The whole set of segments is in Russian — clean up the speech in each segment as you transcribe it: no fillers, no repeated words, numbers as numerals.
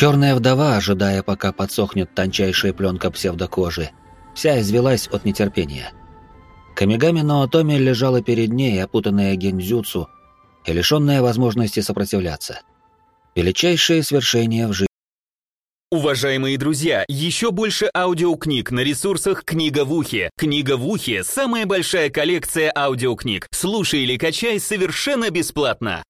Черная вдова, ожидая, пока подсохнет тончайшая пленка псевдокожи, вся извелась от нетерпения. Камигами Ноотоми лежала перед ней, опутанная гиндзюцу и лишенная возможности сопротивляться. Величайшее свершение в жизни. Уважаемые друзья, еще больше аудиокниг на ресурсах «Книга в ухе». «Книга в ухе» — самая большая коллекция аудиокниг. Слушай или качай совершенно бесплатно.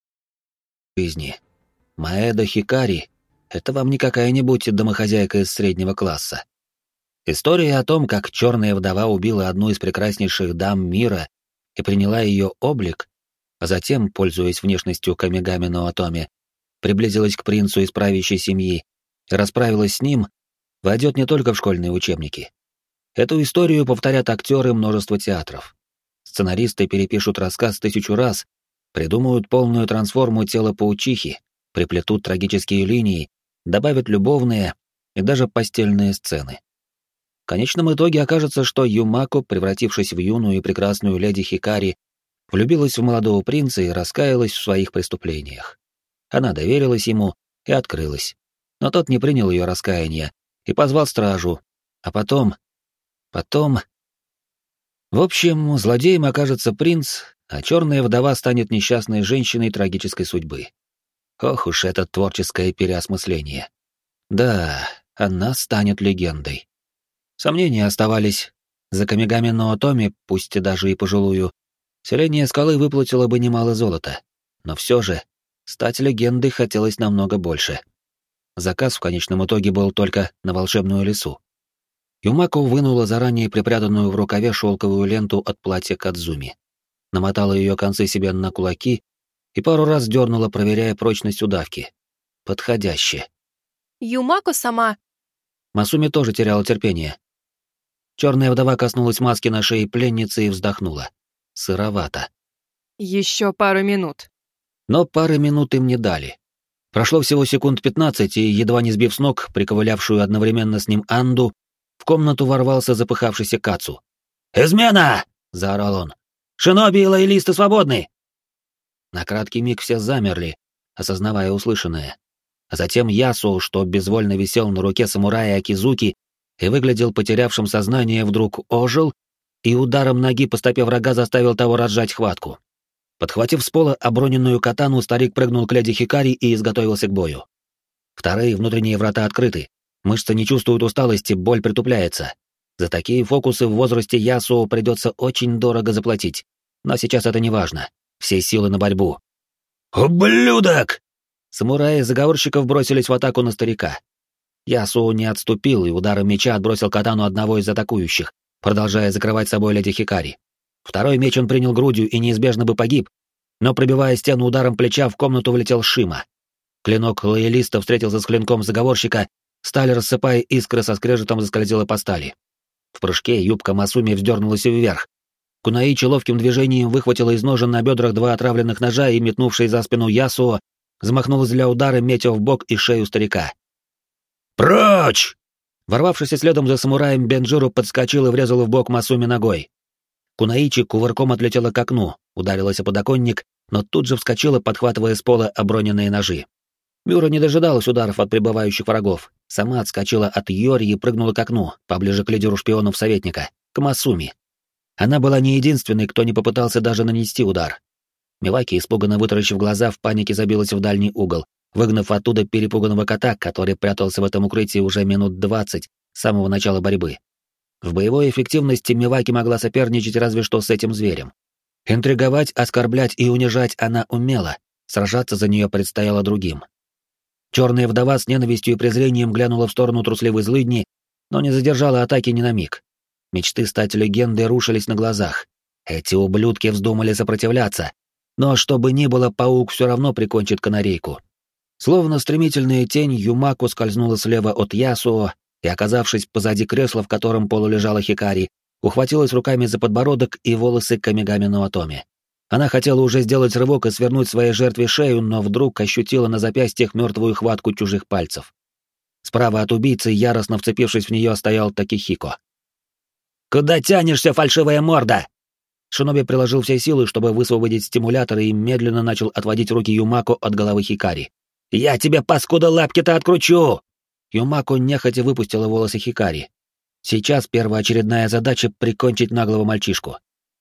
Маэда Хикари — это вам не какая-нибудь домохозяйка из среднего класса. История о том, как черная вдова убила одну из прекраснейших дам мира и приняла ее облик, а затем, пользуясь внешностью Камигами Ноотоми, приблизилась к принцу из правящей семьи и расправилась с ним, войдет не только в школьные учебники. Эту историю повторят актеры множества театров. Сценаристы перепишут рассказ 1000 раз, придумают полную трансформу тела паучихи, приплетут трагические линии, добавят любовные и даже постельные сцены. В конечном итоге окажется, что Юмако, превратившись в юную и прекрасную леди Хикари, влюбилась в молодого принца и раскаялась в своих преступлениях. Она доверилась ему и открылась. Но тот не принял ее раскаяние и позвал стражу. А потом... В общем, злодеем окажется принц, а черная вдова станет несчастной женщиной трагической судьбы. Ох уж это творческое переосмысление. Да, она станет легендой. Сомнения оставались. За Камигами Ноотоми, пусть и даже и пожилую, селение скалы выплатило бы немало золота. Но все же, стать легендой хотелось намного больше. Заказ в конечном итоге был только на волшебную лису. Юмако вынула заранее припрятанную в рукаве шелковую ленту от платья Кадзуми, намотала ее концы себе на кулаки и пару раз дернула, проверяя прочность удавки. Подходяще. Юмако сама. Масуми тоже теряла терпение. Черная вдова коснулась маски на шее пленницы и вздохнула. Сыровато. Еще пару минут. Но пары минут им не дали. Прошло всего секунд 15, и, едва не сбив с ног приковылявшую одновременно с ним Анду, в комнату ворвался запыхавшийся Кацу. «Измена!» — заорал он. «Шиноби и лоялисты свободны!» На краткий миг все замерли, осознавая услышанное. А затем Ясу, что безвольно висел на руке самурая Акизуки и выглядел потерявшим сознание, вдруг ожил и ударом ноги по стопе врага заставил того разжать хватку. Подхватив с пола оброненную катану, старик прыгнул к леди Хикари и изготовился к бою. Вторые внутренние врата открыты. Мышцы не чувствуют усталости, боль притупляется. За такие фокусы в возрасте Ясуо придется очень дорого заплатить. Но сейчас это не важно. Все силы на борьбу. «Ублюдок!» Самураи заговорщиков бросились в атаку на старика. Ясуо не отступил и ударом меча отбросил катану одного из атакующих, продолжая закрывать собой леди Хикари. Второй меч он принял грудью и неизбежно бы погиб, но, пробивая стену ударом плеча, в комнату влетел Шима. Клинок лоялиста встретился с клинком заговорщика, сталь, рассыпая искры, со скрежетом заскользила по стали. В прыжке юбка Масуми вздернулась вверх. Кунаичи ловким движением выхватила из ножен на бедрах 2 отравленных ножа и, метнувшись за спину Ясуо, замахнулась для удара, метя в бок и шею старика. «Прочь!» Ворвавшись следом за самураем, Бенджиру подскочил и врезал в бок Масуми ногой. Кунаичи кувырком отлетела к окну, ударилась о подоконник, но тут же вскочила, подхватывая с пола оброненные ножи. Мюра не дожидалась ударов от прибывающих врагов, сама отскочила от Йори и прыгнула к окну, поближе к лидеру шпионов советника, к Масуми. Она была не единственной, кто не попытался даже нанести удар. Миваки, испуганно вытаращив глаза, в панике забилась в дальний угол, выгнав оттуда перепуганного кота, который прятался в этом укрытии уже минут 20 с самого начала борьбы. В боевой эффективности Миваки могла соперничать разве что с этим зверем. Интриговать, оскорблять и унижать она умела, сражаться за нее предстояло другим. Черная вдова с ненавистью и презрением глянула в сторону трусливой злыдни, но не задержала атаки ни на миг. Мечты стать легендой рушились на глазах. Эти ублюдки вздумали сопротивляться, но что бы ни было, паук все равно прикончит канарейку. Словно стремительная тень, Юмако скользнула слева от Ясуо и, оказавшись позади кресла, в котором полулежала Хикари, ухватилась руками за подбородок и волосы Камигами Ноотоми. Она хотела уже сделать рывок и свернуть своей жертве шею, но вдруг ощутила на запястьях мертвую хватку чужих пальцев. Справа от убийцы, яростно вцепившись в нее, стоял Такихико. «Куда тянешься, фальшивая морда?» Шиноби приложил все силы, чтобы высвободить стимулятор, и медленно начал отводить руки Юмако от головы Хикари. «Я тебе, паскуда, лапки-то откручу!» Юмако нехотя выпустила волосы Хикари. Сейчас первоочередная задача — прикончить наглого мальчишку.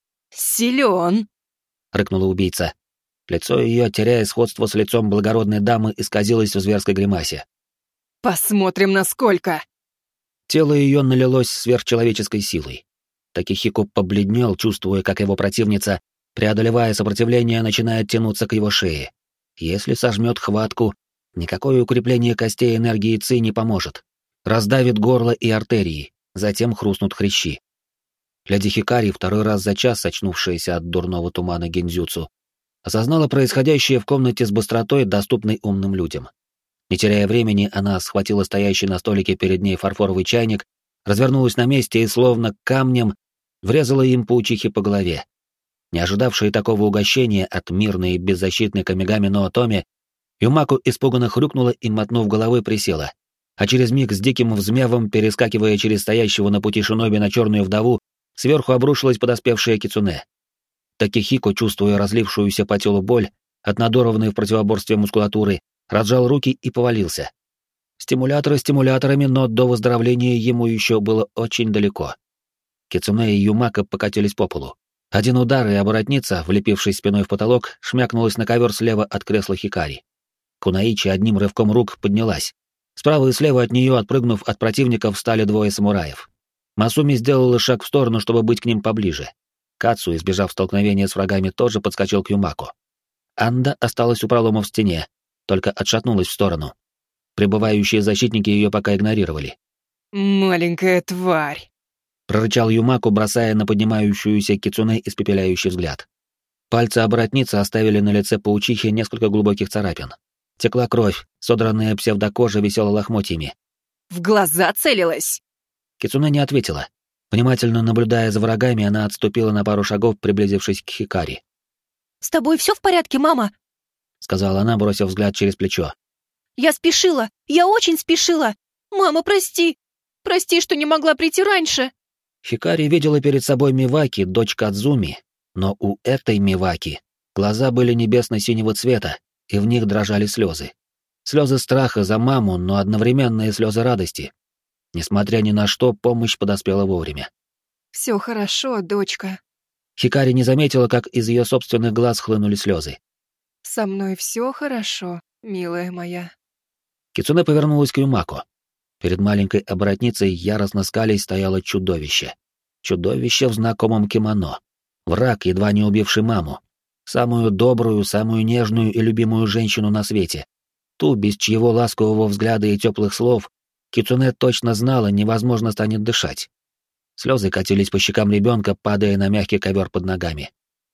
Силен. — рыкнула убийца. Лицо ее, теряя сходство с лицом благородной дамы, исказилось в зверской гримасе. Посмотрим, насколько. Тело ее налилось сверхчеловеческой силой. Такихико побледнел, чувствуя, как его противница, преодолевая сопротивление, начинает тянуться к его шее. Если сожмет хватку, никакое укрепление костей энергии ци не поможет. Раздавит горло и артерии, затем хрустнут хрящи. Леди Хикари, второй раз за час очнувшаяся от дурного тумана гиндзюцу, осознала происходящее в комнате с быстротой, доступной умным людям. Не теряя времени, она схватила стоящий на столике перед ней фарфоровый чайник, развернулась на месте и, словно камнем, врезала им паучихе по голове. Не ожидавшая такого угощения от мирной и беззащитной Камигами но Отоми, Юмако испуганно хрюкнула и, мотнув головой, присела. А через миг с диким взмявом, перескакивая через стоящего на пути шиноби на черную вдову, сверху обрушилась подоспевшая кицуне. Такихико, чувствуя разлившуюся по телу боль от надорванной в противоборстве мускулатуры, разжал руки и повалился. Стимуляторы стимуляторами, но до выздоровления ему еще было очень далеко. Кицуне и Юмако покатились по полу. Один удар, и оборотница, влепившись спиной в потолок, шмякнулась на ковер слева от кресла Хикари. Кунаичи одним рывком рук поднялась. Справа и слева от нее, отпрыгнув от противников, встали двое самураев. Масуми сделала шаг в сторону, чтобы быть к ним поближе. Кацу, избежав столкновения с врагами, тоже подскочил к Юмако. Анда осталась у пролома в стене, только отшатнулась в сторону. Прибывающие защитники ее пока игнорировали. «Маленькая тварь!» — прорычал Юмако, бросая на поднимающуюся кицуне испепеляющий взгляд. Пальцы оборотницы оставили на лице паучихи несколько глубоких царапин. Текла кровь, содранная псевдокожа висела лохмотьями. «В глаза целилась!» Кицуне не ответила. Внимательно наблюдая за врагами, она отступила на пару шагов, приблизившись к Хикари. «С тобой все в порядке, мама?» — сказала она, бросив взгляд через плечо. «Я спешила! Я очень спешила! Мама, прости! Прости, что не могла прийти раньше!» Хикари видела перед собой Миваки, дочь Кадзуми, но у этой Миваки глаза были небесно-синего цвета, и в них дрожали слезы. Слезы страха за маму, но одновременно и слезы радости. Несмотря ни на что, помощь подоспела вовремя. «Все хорошо, дочка. Хикари не заметила, как из ее собственных глаз хлынули слезы. Со мной все хорошо, милая моя». Кицуне повернулась к Юмако. Перед маленькой оборотницей яростно скалясь стояло чудовище. Чудовище в знакомом кимоно. Враг, едва не убивший маму. Самую добрую, самую нежную и любимую женщину на свете. Ту, без чьего ласкового взгляда и теплых слов, Кицуне точно знала, невозможно станет дышать. Слезы катились по щекам ребенка, падая на мягкий ковер под ногами.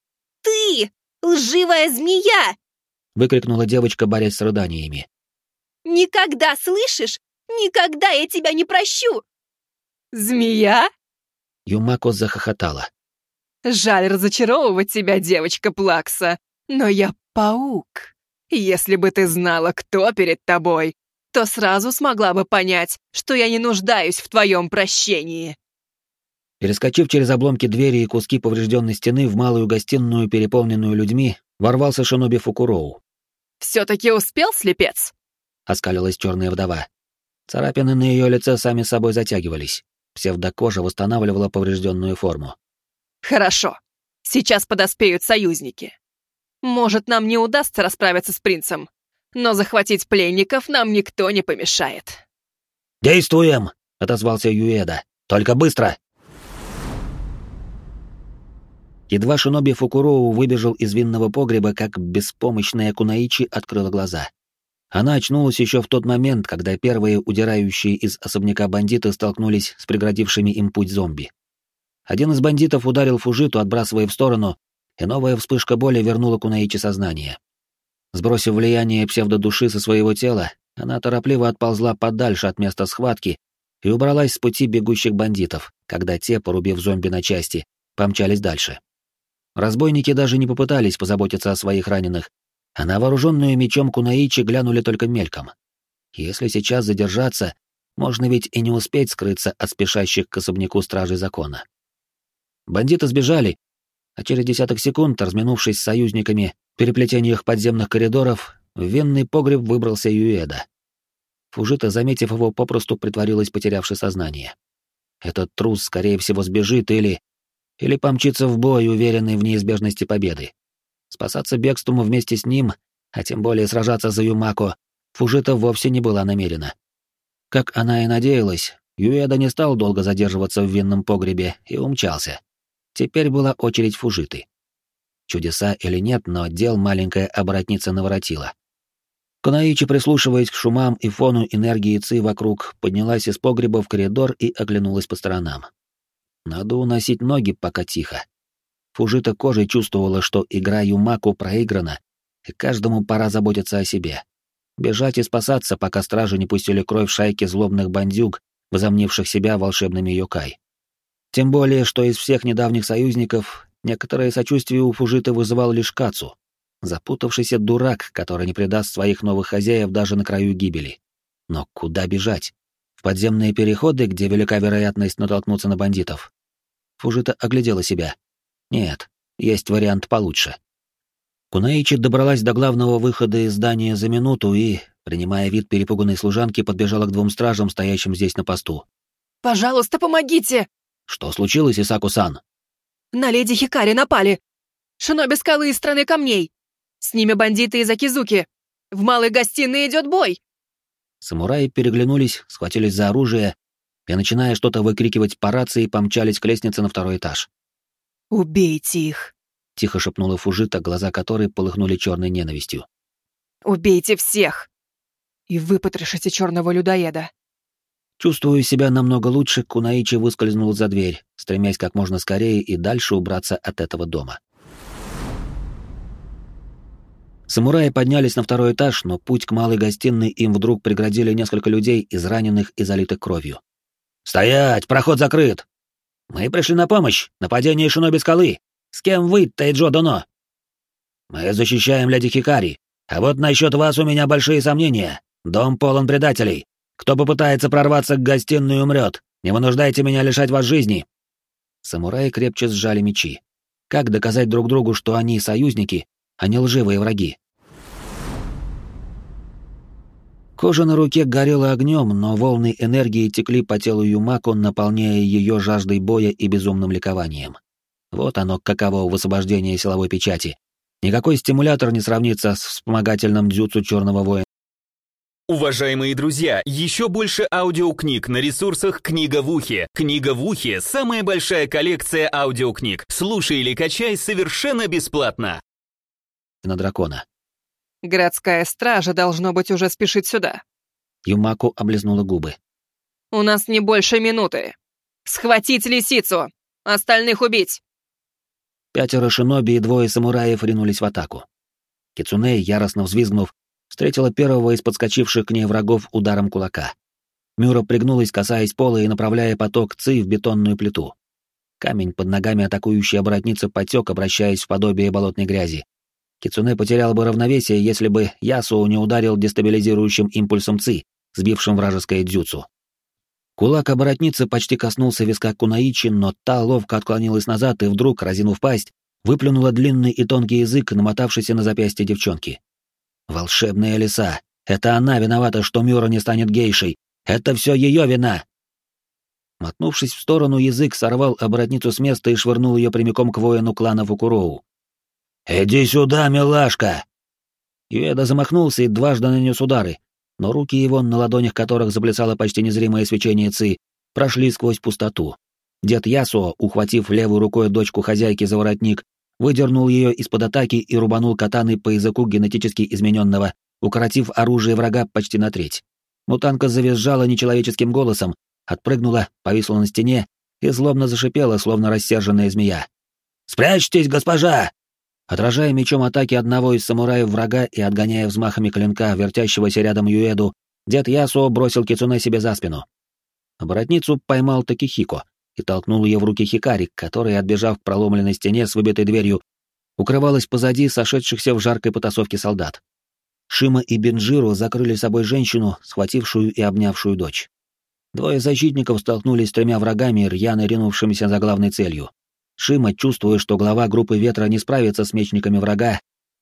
«Ты! Лживая змея!» — выкрикнула девочка, борясь с рыданиями. «Никогда, слышишь? Никогда я тебя не прощу!» «Змея?» Юмако захохотала. «Жаль разочаровывать тебя, девочка Плакса, но я паук. Если бы ты знала, кто перед тобой, то сразу смогла бы понять, что я не нуждаюсь в твоем прощении». Перескочив через обломки двери и куски поврежденной стены в малую гостиную, переполненную людьми, ворвался шиноби Фукуроу. «Все-таки успел, слепец?» — оскалилась черная вдова. Царапины на ее лице сами собой затягивались. Псевдокожа восстанавливала поврежденную форму. «Хорошо. Сейчас подоспеют союзники. Может, нам не удастся расправиться с принцем, но захватить пленников нам никто не помешает». «Действуем!» — отозвался Юэда. «Только быстро!» Едва шиноби Фукуроу выбежал из винного погреба, как беспомощная Кунаичи открыла глаза. Она очнулась еще в тот момент, когда первые удирающие из особняка бандиты столкнулись с преградившими им путь зомби. Один из бандитов ударил Фужиту, отбрасывая в сторону, и новая вспышка боли вернула Кунаичи сознание. Сбросив влияние псевдодуши со своего тела, она торопливо отползла подальше от места схватки и убралась с пути бегущих бандитов, когда те, порубив зомби на части, помчались дальше. Разбойники даже не попытались позаботиться о своих раненых, а на вооруженную мечом Кунаичи глянули только мельком. Если сейчас задержаться, можно ведь и не успеть скрыться от спешащих к особняку стражей закона. Бандиты сбежали, а через десяток секунд, разминувшись с союзниками в переплетениях подземных коридоров, В винный погреб выбрался Юэда. Фужита, заметив его, попросту притворилась, потерявшей сознание. Этот трус, скорее всего, сбежит или помчится в бой, уверенный в неизбежности победы. Спасаться бегством вместе с ним, а тем более сражаться за Юмако, Фужита вовсе не была намерена. Как она и надеялась, Юэда не стал долго задерживаться в винном погребе и умчался. Теперь была очередь Фужиты. Чудеса или нет, но дел маленькая оборотница наворотила. Кунаичи, прислушиваясь к шумам и фону энергии Ци вокруг, поднялась из погреба в коридор и оглянулась по сторонам. Надо уносить ноги, пока тихо. Фужита кожей чувствовала, что игра Юмако проиграна, и каждому пора заботиться о себе. Бежать и спасаться, пока стражи не пустили кровь шайки злобных бандюг, возомнивших себя волшебными йокай. Тем более, что из всех недавних союзников некоторое сочувствие у Фужиты вызывал лишь Кацу. Запутавшийся дурак, который не предаст своих новых хозяев даже на краю гибели. Но куда бежать? В подземные переходы, где велика вероятность натолкнуться на бандитов? Фужита оглядела себя. Нет, есть вариант получше. Кунаичи добралась до главного выхода из здания за минуту и, принимая вид перепуганной служанки, подбежала к двум стражам, стоящим здесь на посту. «Пожалуйста, помогите!» «Что случилось, Исаку-сан?» «На леди Хикари напали! Шиноби скалы из страны камней! С ними бандиты из Акизуки! В малой гостиной идет бой!» Самураи переглянулись, схватились за оружие и, начиная что-то выкрикивать по рации, помчались к лестнице на второй этаж. «Убейте их!» — тихо шепнула Фужита, глаза которой полыхнули черной ненавистью. «Убейте всех! И выпотрошите черного людоеда!» Чувствуя себя намного лучше, Кунаичи выскользнул за дверь, стремясь как можно скорее и дальше убраться от этого дома. Самураи поднялись на второй этаж, но путь к малой гостиной им вдруг преградили несколько людей, израненных и залитых кровью. «Стоять! Проход закрыт!» «Мы пришли на помощь! Нападение шиноби скалы! С кем вы, Тайджо Доно?» «Мы защищаем леди Хикари, а вот насчет вас у меня большие сомнения. Дом полон предателей. Кто попытается прорваться к гостиной, умрет. Не вынуждайте меня лишать вас жизни!» Самураи крепче сжали мечи. Как доказать друг другу, что они союзники, а не лживые враги? Кожа на руке горела огнем, но волны энергии текли по телу Юмако, наполняя ее жаждой боя и безумным ликованием. Вот оно, каково высвобождение силовой печати. Никакой стимулятор не сравнится с вспомогательным дзюцу черного воина. Уважаемые друзья, еще больше аудиокниг на ресурсах «Книга в ухе». «Книга в ухе» — самая большая коллекция аудиокниг. Слушай или качай совершенно бесплатно. На дракона. «Городская стража, должно быть, уже спешит сюда». Юмако облизнула губы. «У нас не больше минуты. Схватить лисицу! Остальных убить!» 5 шиноби и 2 самураев ринулись в атаку. Кицунэ, яростно взвизгнув, встретила первого из подскочивших к ней врагов ударом кулака. Мюра пригнулась, касаясь пола и направляя поток ци в бетонную плиту. Камень под ногами атакующей оборотницы потек, обращаясь в подобие болотной грязи. Кицунэ потерял бы равновесие, если бы Ясуо не ударил дестабилизирующим импульсом ци, сбившим вражеское дзюцу. Кулак оборотницы почти коснулся виска Кунаичи, но та ловко отклонилась назад и вдруг, разинув пасть, выплюнула длинный и тонкий язык, намотавшийся на запястье девчонки. Волшебная лиса. Это она виновата, что Мюра не станет гейшей. Это все ее вина. Мотнувшись в сторону, язык сорвал оборотницу с места и швырнул ее прямиком к воину клана Фукуроу. «Иди сюда, милашка!» Юэда замахнулся и дважды нанес удары, но руки его, на ладонях которых заплясало почти незримое свечение ци, прошли сквозь пустоту. Дед Ясуо, ухватив левой рукой дочку хозяйки за воротник, выдернул ее из-под атаки и рубанул катаной по языку генетически измененного, укоротив оружие врага почти на треть. Мутанка завизжала нечеловеческим голосом, отпрыгнула, повисла на стене и злобно зашипела, словно рассерженная змея. «Спрячьтесь, госпожа!» Отражая мечом атаки одного из самураев врага и отгоняя взмахами клинка вертящегося рядом Юэду, дед Ясуо бросил кицунэ себе за спину. Оборотницу поймал Такихико и толкнул ее в руки Хикари, которая, отбежав к проломленной стене с выбитой дверью, укрывалась позади сошедшихся в жаркой потасовке солдат. Шима и Бенджиро закрыли собой женщину, схватившую и обнявшую дочь. 2 защитников столкнулись с 3 врагами, рьяно ринувшимися за главной целью. Шима, чувствуя, что глава группы ветра не справится с мечниками врага,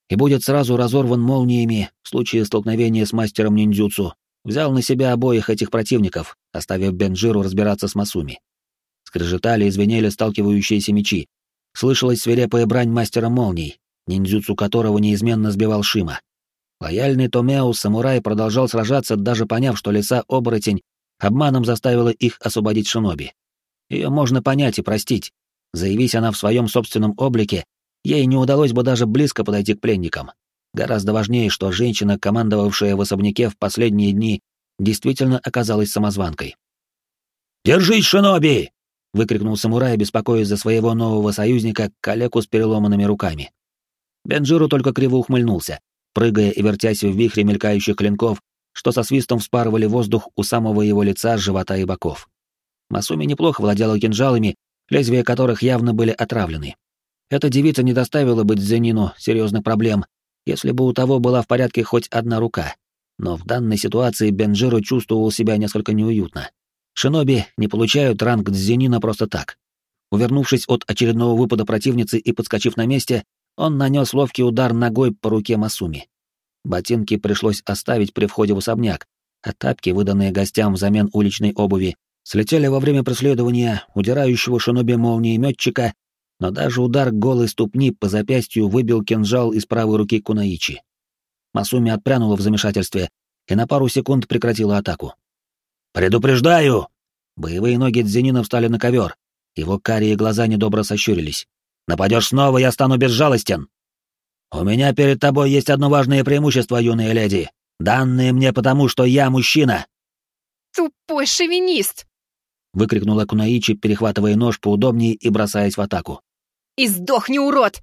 и будет сразу разорван молниями в случае столкновения с мастером ниндзюцу, взял на себя обоих этих противников, оставив Бенджиру разбираться с Масуми. Скрежетали и звенели сталкивающиеся мечи. Слышалась свирепая брань мастера молний, ниндзюцу которого неизменно сбивал Шима. Лояльный Томео самурай продолжал сражаться, даже поняв, что лиса-оборотень обманом заставила их освободить шиноби. Ее можно понять и простить. Заявись она в своем собственном облике, ей не удалось бы даже близко подойти к пленникам. Гораздо важнее, что женщина, командовавшая в особняке в последние дни, действительно оказалась самозванкой. «Держись, шиноби!» — выкрикнул самурай, беспокоясь за своего нового союзника, калеку с переломанными руками. Бенджиру только криво ухмыльнулся, прыгая и вертясь в вихре мелькающих клинков, что со свистом вспарывали воздух у самого его лица, живота и боков. Масуми неплохо владела кинжалами, лезвия которых явно были отравлены. Эта девица не доставила бы Дзенину серьезных проблем, если бы у того была в порядке хоть одна рука. Но в данной ситуации Бенджиру чувствовал себя несколько неуютно. Шиноби не получают ранг Дзенина просто так. Увернувшись от очередного выпада противницы и подскочив на месте, он нанес ловкий удар ногой по руке Масуми. Ботинки пришлось оставить при входе в особняк, а тапки, выданные гостям взамен уличной обуви, слетели во время преследования удирающего шиноби молниеметчика, но даже удар голой ступни по запястью выбил кинжал из правой руки Кунаичи. Масуми отпрянула в замешательстве и на пару секунд прекратила атаку. «Предупреждаю!» Боевые ноги Дзенина встали на ковер, его карие глаза недобро сощурились. «Нападешь снова, я стану безжалостен!» «У меня перед тобой есть одно важное преимущество, юная леди, данное мне потому, что я мужчина!» «Тупой шовинист!» — выкрикнула Кунаичи, перехватывая нож поудобнее и бросаясь в атаку. «И сдохни, урод!»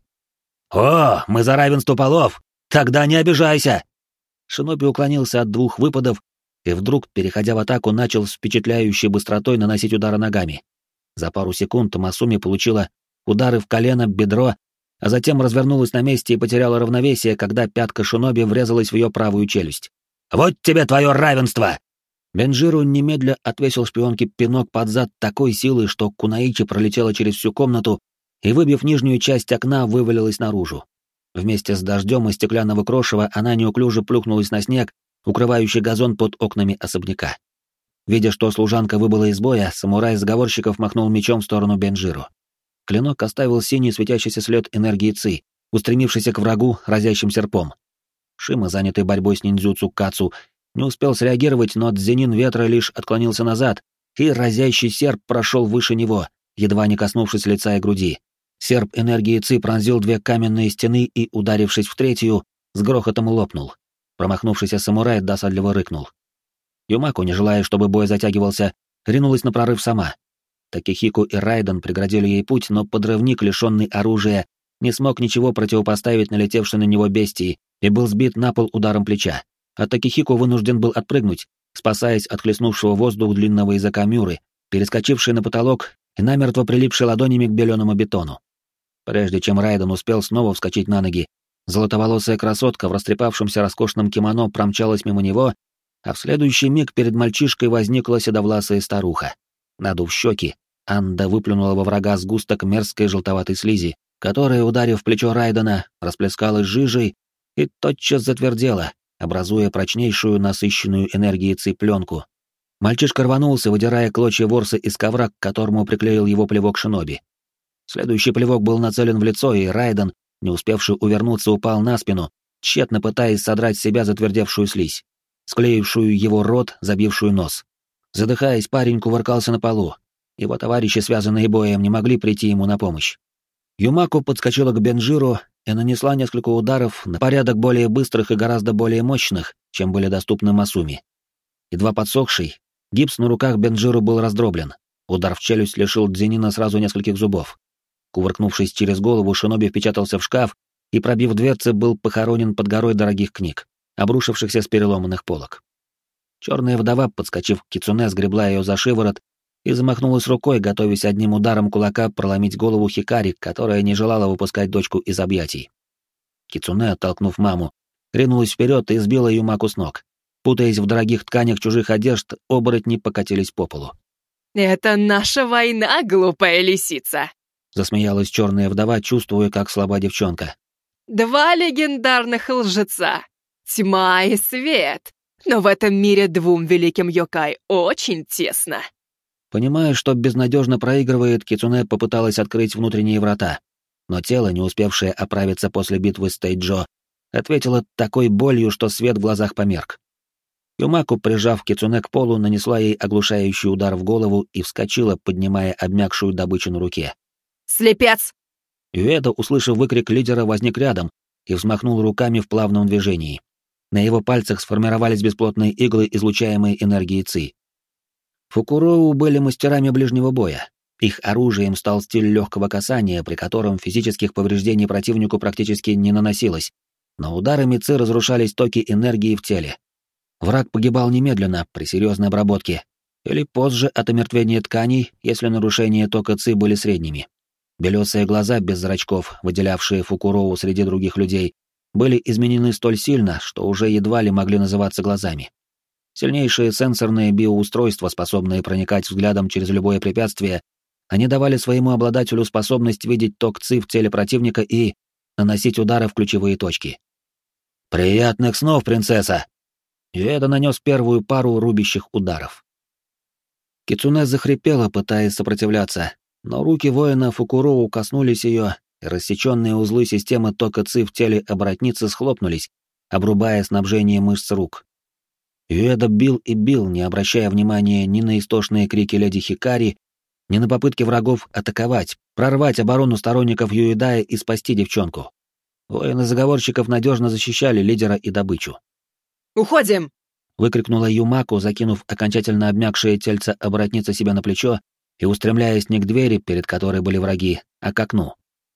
«О, мы за равенство полов! Тогда не обижайся!» Шиноби уклонился от двух выпадов и вдруг, переходя в атаку, начал с впечатляющей быстротой наносить удары ногами. За пару секунд Масуми получила удары в колено, бедро, а затем развернулась на месте и потеряла равновесие, когда пятка шиноби врезалась в ее правую челюсть. «Вот тебе твое равенство!» Бенджиру немедля отвесил шпионке пинок под зад такой силой, что Кунаичи пролетела через всю комнату и, выбив нижнюю часть окна, вывалилась наружу. Вместе с дождем из стеклянного крошева она неуклюже плюхнулась на снег, укрывающий газон под окнами особняка. Видя, что служанка выбыла из боя, самурай заговорщиков махнул мечом в сторону Бенджиру. Клинок оставил синий светящийся след энергии Ци, устремившийся к врагу разящим серпом. Шима, занятый борьбой с ниндзюцу Кацу, не успел среагировать, но Дзенин ветра лишь отклонился назад, и разящий серп прошел выше него, едва не коснувшись лица и груди. Серп энергии Ци пронзил две каменные стены и, ударившись в третью, с грохотом лопнул. Промахнувшийся самурай досадливо рыкнул. Юмако, не желая, чтобы бой затягивался, ринулась на прорыв сама. Такихико и Райден преградили ей путь, но подрывник, лишенный оружия, не смог ничего противопоставить налетевшей на него бестии и был сбит на пол ударом плеча. А Такихико вынужден был отпрыгнуть, спасаясь от хлестнувшего воздух длинного языка Мюры, перескочивший на потолок и намертво прилипший ладонями к беленому бетону. Прежде чем Райден успел снова вскочить на ноги, золотоволосая красотка в растрепавшемся роскошном кимоно промчалась мимо него, а в следующий миг перед мальчишкой возникла седовласая старуха. Надув щеки, Анда выплюнула во врага сгусток мерзкой желтоватой слизи, которая, ударив плечо Райдена, расплескалась жижей и тотчас затвердела, образуя прочнейшую, насыщенную энергией цыпленку. Мальчишка рванулся, выдирая клочья ворса из ковра, к которому приклеил его плевок шиноби. Следующий плевок был нацелен в лицо, и Райден, не успевший увернуться, упал на спину, тщетно пытаясь содрать с себя затвердевшую слизь, склеившую его рот, забившую нос. Задыхаясь, парень кувыркался на полу. Его товарищи, связанные боем, не могли прийти ему на помощь. Юмако подскочила к Бенджиру и нанесла несколько ударов на порядок более быстрых и гораздо более мощных, чем были доступны Масуми. Едва подсохший, гипс на руках Бенджиру был раздроблен. Удар в челюсть лишил Дзенина сразу нескольких зубов. Кувыркнувшись через голову, шиноби впечатался в шкаф и, пробив дверцы, был похоронен под горой дорогих книг, обрушившихся с переломанных полок. Черная вдова, подскочив к кицуне, сгребла ее за шиворот и замахнулась рукой, готовясь одним ударом кулака проломить голову Хикари, которая не желала выпускать дочку из объятий. Кицуне, оттолкнув маму, ринулась вперед и сбила Юмаку с ног. Путаясь в дорогих тканях чужих одежд, оборотни покатились по полу. «Это наша война, глупая лисица!» Засмеялась черная вдова, чувствуя, как слаба девчонка. 2 легендарных лжеца. Тьма и свет. Но в этом мире 2 великим йокай очень тесно. Понимая, что безнадежно проигрывает, Кицуне попыталась открыть внутренние врата, но тело, не успевшее оправиться после битвы с Тейджо, ответило такой болью, что свет в глазах померк. Юмаку, прижав Кицуне к полу, нанесла ей оглушающий удар в голову и вскочила, поднимая обмякшую добычу на руке. «Слепец!» Юэда, услышав выкрик лидера, возник рядом и взмахнул руками в плавном движении. На его пальцах сформировались бесплотные иглы, излучаемые энергией Ци. Фукуроу были мастерами ближнего боя. Их оружием стал стиль легкого касания, при котором физических повреждений противнику практически не наносилось, но ударами Ци разрушались токи энергии в теле. Враг погибал немедленно при серьезной обработке, или позже от омертвения тканей, если нарушения тока Ци были средними. Белесые глаза без зрачков, выделявшие Фукуроу среди других людей, были изменены столь сильно, что уже едва ли могли называться глазами. Сильнейшие сенсорные биоустройства, способные проникать взглядом через любое препятствие, они давали своему обладателю способность видеть ток Ци в теле противника и наносить удары в ключевые точки. «Приятных снов, принцесса!» Юэда нанес первую пару рубящих ударов. Кицуне захрипела, пытаясь сопротивляться, но руки воина Фукуроу коснулись ее, и рассеченные узлы системы тока Ци в теле оборотницы схлопнулись, обрубая снабжение мышц рук. Юэда бил и бил, не обращая внимания ни на истошные крики леди Хикари, ни на попытки врагов атаковать, прорвать оборону сторонников Юэдая и спасти девчонку. Воины заговорщиков надежно защищали лидера и добычу. «Уходим!» — выкрикнула Юмаку, закинув окончательно обмякшее тельце оборотницы себе на плечо и устремляясь не к двери, перед которой были враги, а к окну.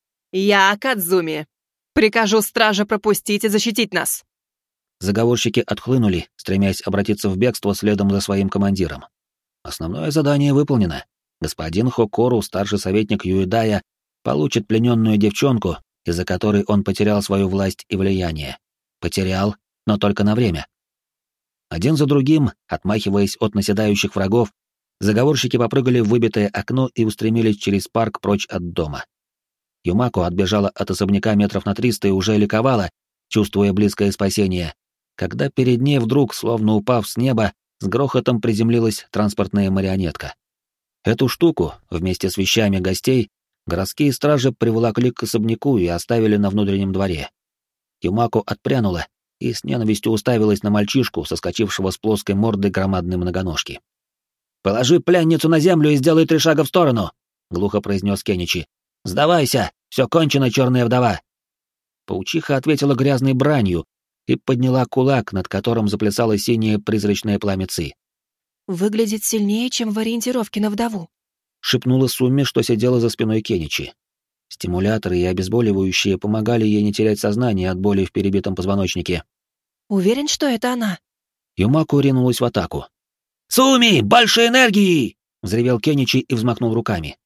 «Я Кадзуми. Прикажу страже пропустить и защитить нас». Заговорщики отхлынули, стремясь обратиться в бегство следом за своим командиром. Основное задание выполнено. Господин Хокору, старший советник Юэдая, получит плененную девчонку, из-за которой он потерял свою власть и влияние. Потерял, но только на время. Один за другим, отмахиваясь от наседающих врагов, заговорщики попрыгали в выбитое окно и устремились через парк прочь от дома. Юмако отбежала от особняка метров на 300 и уже ликовала, чувствуя близкое спасение, когда перед ней вдруг, словно упав с неба, с грохотом приземлилась транспортная марионетка. Эту штуку, вместе с вещами гостей, городские стражи приволокли к особняку и оставили на внутреннем дворе. Юмако отпрянула и с ненавистью уставилась на мальчишку, соскочившего с плоской мордой громадной многоножки. «Положи пленницу на землю и сделай 3 шага в сторону!» — глухо произнес Кеничи. «Сдавайся! Все кончено, черная вдова!» Паучиха ответила грязной бранью и подняла кулак, над которым заплясало синее призрачное пламя Ци. «Выглядит сильнее, чем в ориентировке на вдову», — шепнула Сумми, что сидела за спиной Кеничи. Стимуляторы и обезболивающие помогали ей не терять сознание от боли в перебитом позвоночнике. «Уверен, что это она?» Юмаку ринулась в атаку. «Суми, больше энергии!» — взревел Кеничи и взмахнул руками.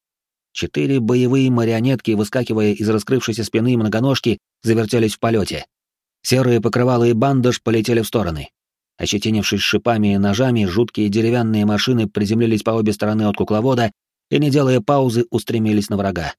4 боевые марионетки, выскакивая из раскрывшейся спины многоножки, завертелись в полете. Серые покрывала и бандаж полетели в стороны. Ощетинившись шипами и ножами, жуткие деревянные машины приземлились по обе стороны от кукловода и, не делая паузы, устремились на врага.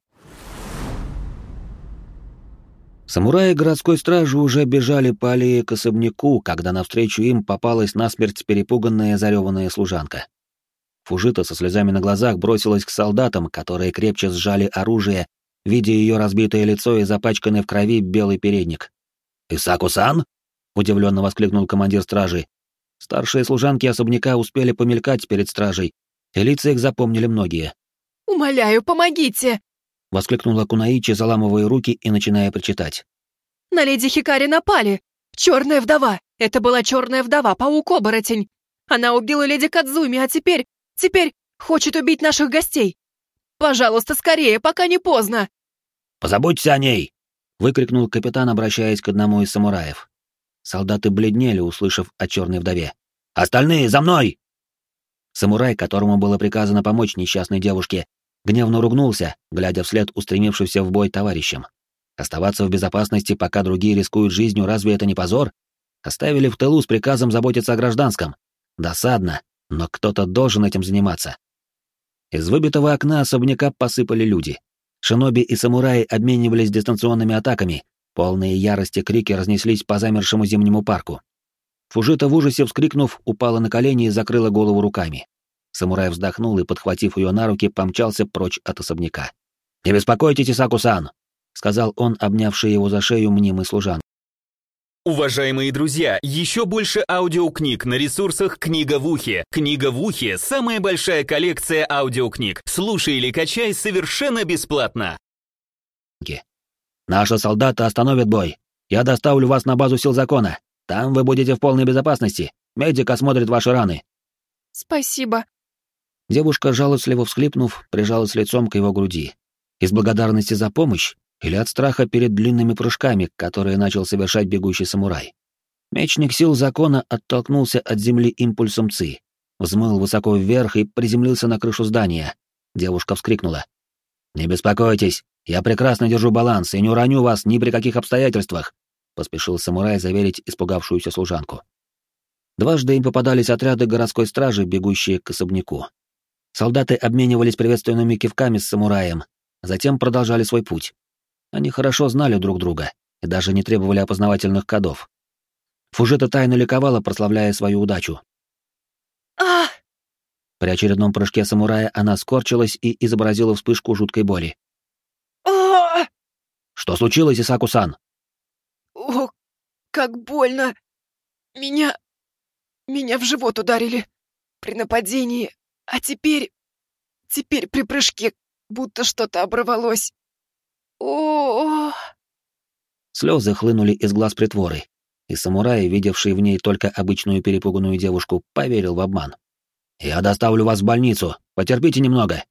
Самураи городской стражи уже бежали по аллее к особняку, когда навстречу им попалась насмерть перепуганная зареванная служанка. Фужита со слезами на глазах бросилась к солдатам, которые крепче сжали оружие, видя ее разбитое лицо и запачканный в крови белый передник. «Исаку-сан?» — удивленно воскликнул командир стражи. Старшие служанки особняка успели помелькать перед стражей, и лица их запомнили многие. «Умоляю, помогите!» — воскликнула Кунаичи, заламывая руки и начиная причитать. «На леди Хикари напали! Черная вдова! Это была черная вдова, паук-оборотень! Она убила леди Кадзуми, а теперь хочет убить наших гостей! Пожалуйста, скорее, пока не поздно!» «Позаботься о ней!» — выкрикнул капитан, обращаясь к одному из самураев. Солдаты бледнели, услышав о черной вдове. «Остальные, за мной!» Самурай, которому было приказано помочь несчастной девушке, гневно ругнулся, глядя вслед устремившимся в бой товарищам. Оставаться в безопасности, пока другие рискуют жизнью, разве это не позор? Оставили в тылу с приказом заботиться о гражданском. Досадно, но кто-то должен этим заниматься. Из выбитого окна особняка посыпали люди. Шиноби и самураи обменивались дистанционными атаками, Полные ярости крики разнеслись по замершему зимнему парку. Фужита в ужасе вскрикнув, упала на колени и закрыла голову руками. Самурай вздохнул и, подхватив ее на руки, помчался прочь от особняка. «Не беспокойтесь, Исаку-сан!» — сказал он, обнявший его за шею мнимый служанк. Уважаемые друзья, еще больше аудиокниг на ресурсах «Книга в ухе». «Книга в ухе» — самая большая коллекция аудиокниг. Слушай или качай совершенно бесплатно. «Наши солдаты остановят бой. Я доставлю вас на базу сил закона. Там вы будете в полной безопасности. Медик осмотрит ваши раны». Спасибо. Девушка, жалостливо всхлипнув, прижалась лицом к его груди. Из благодарности за помощь или от страха перед длинными прыжками, которые начал совершать бегущий самурай. Мечник сил закона оттолкнулся от земли импульсом ци, взмыл высоко вверх и приземлился на крышу здания. Девушка вскрикнула. «Не беспокойтесь, я прекрасно держу баланс и не уроню вас ни при каких обстоятельствах», — поспешил самурай заверить испугавшуюся служанку. Дважды им попадались отряды городской стражи, бегущие к особняку. Солдаты обменивались приветственными кивками с самураем, затем продолжали свой путь. Они хорошо знали друг друга и даже не требовали опознавательных кодов. Фужита тайно ликовала, прославляя свою удачу. При очередном прыжке самурая она скорчилась и изобразила вспышку жуткой боли. «Что случилось, Исаку-сан?» О, как больно! Меня в живот ударили при нападении, а теперь при прыжке будто что-то оборвалось. О! Слезы хлынули из глаз притворы, и самурай, видевший в ней только обычную перепуганную девушку, поверил в обман. «Я доставлю вас в больницу, потерпите немного».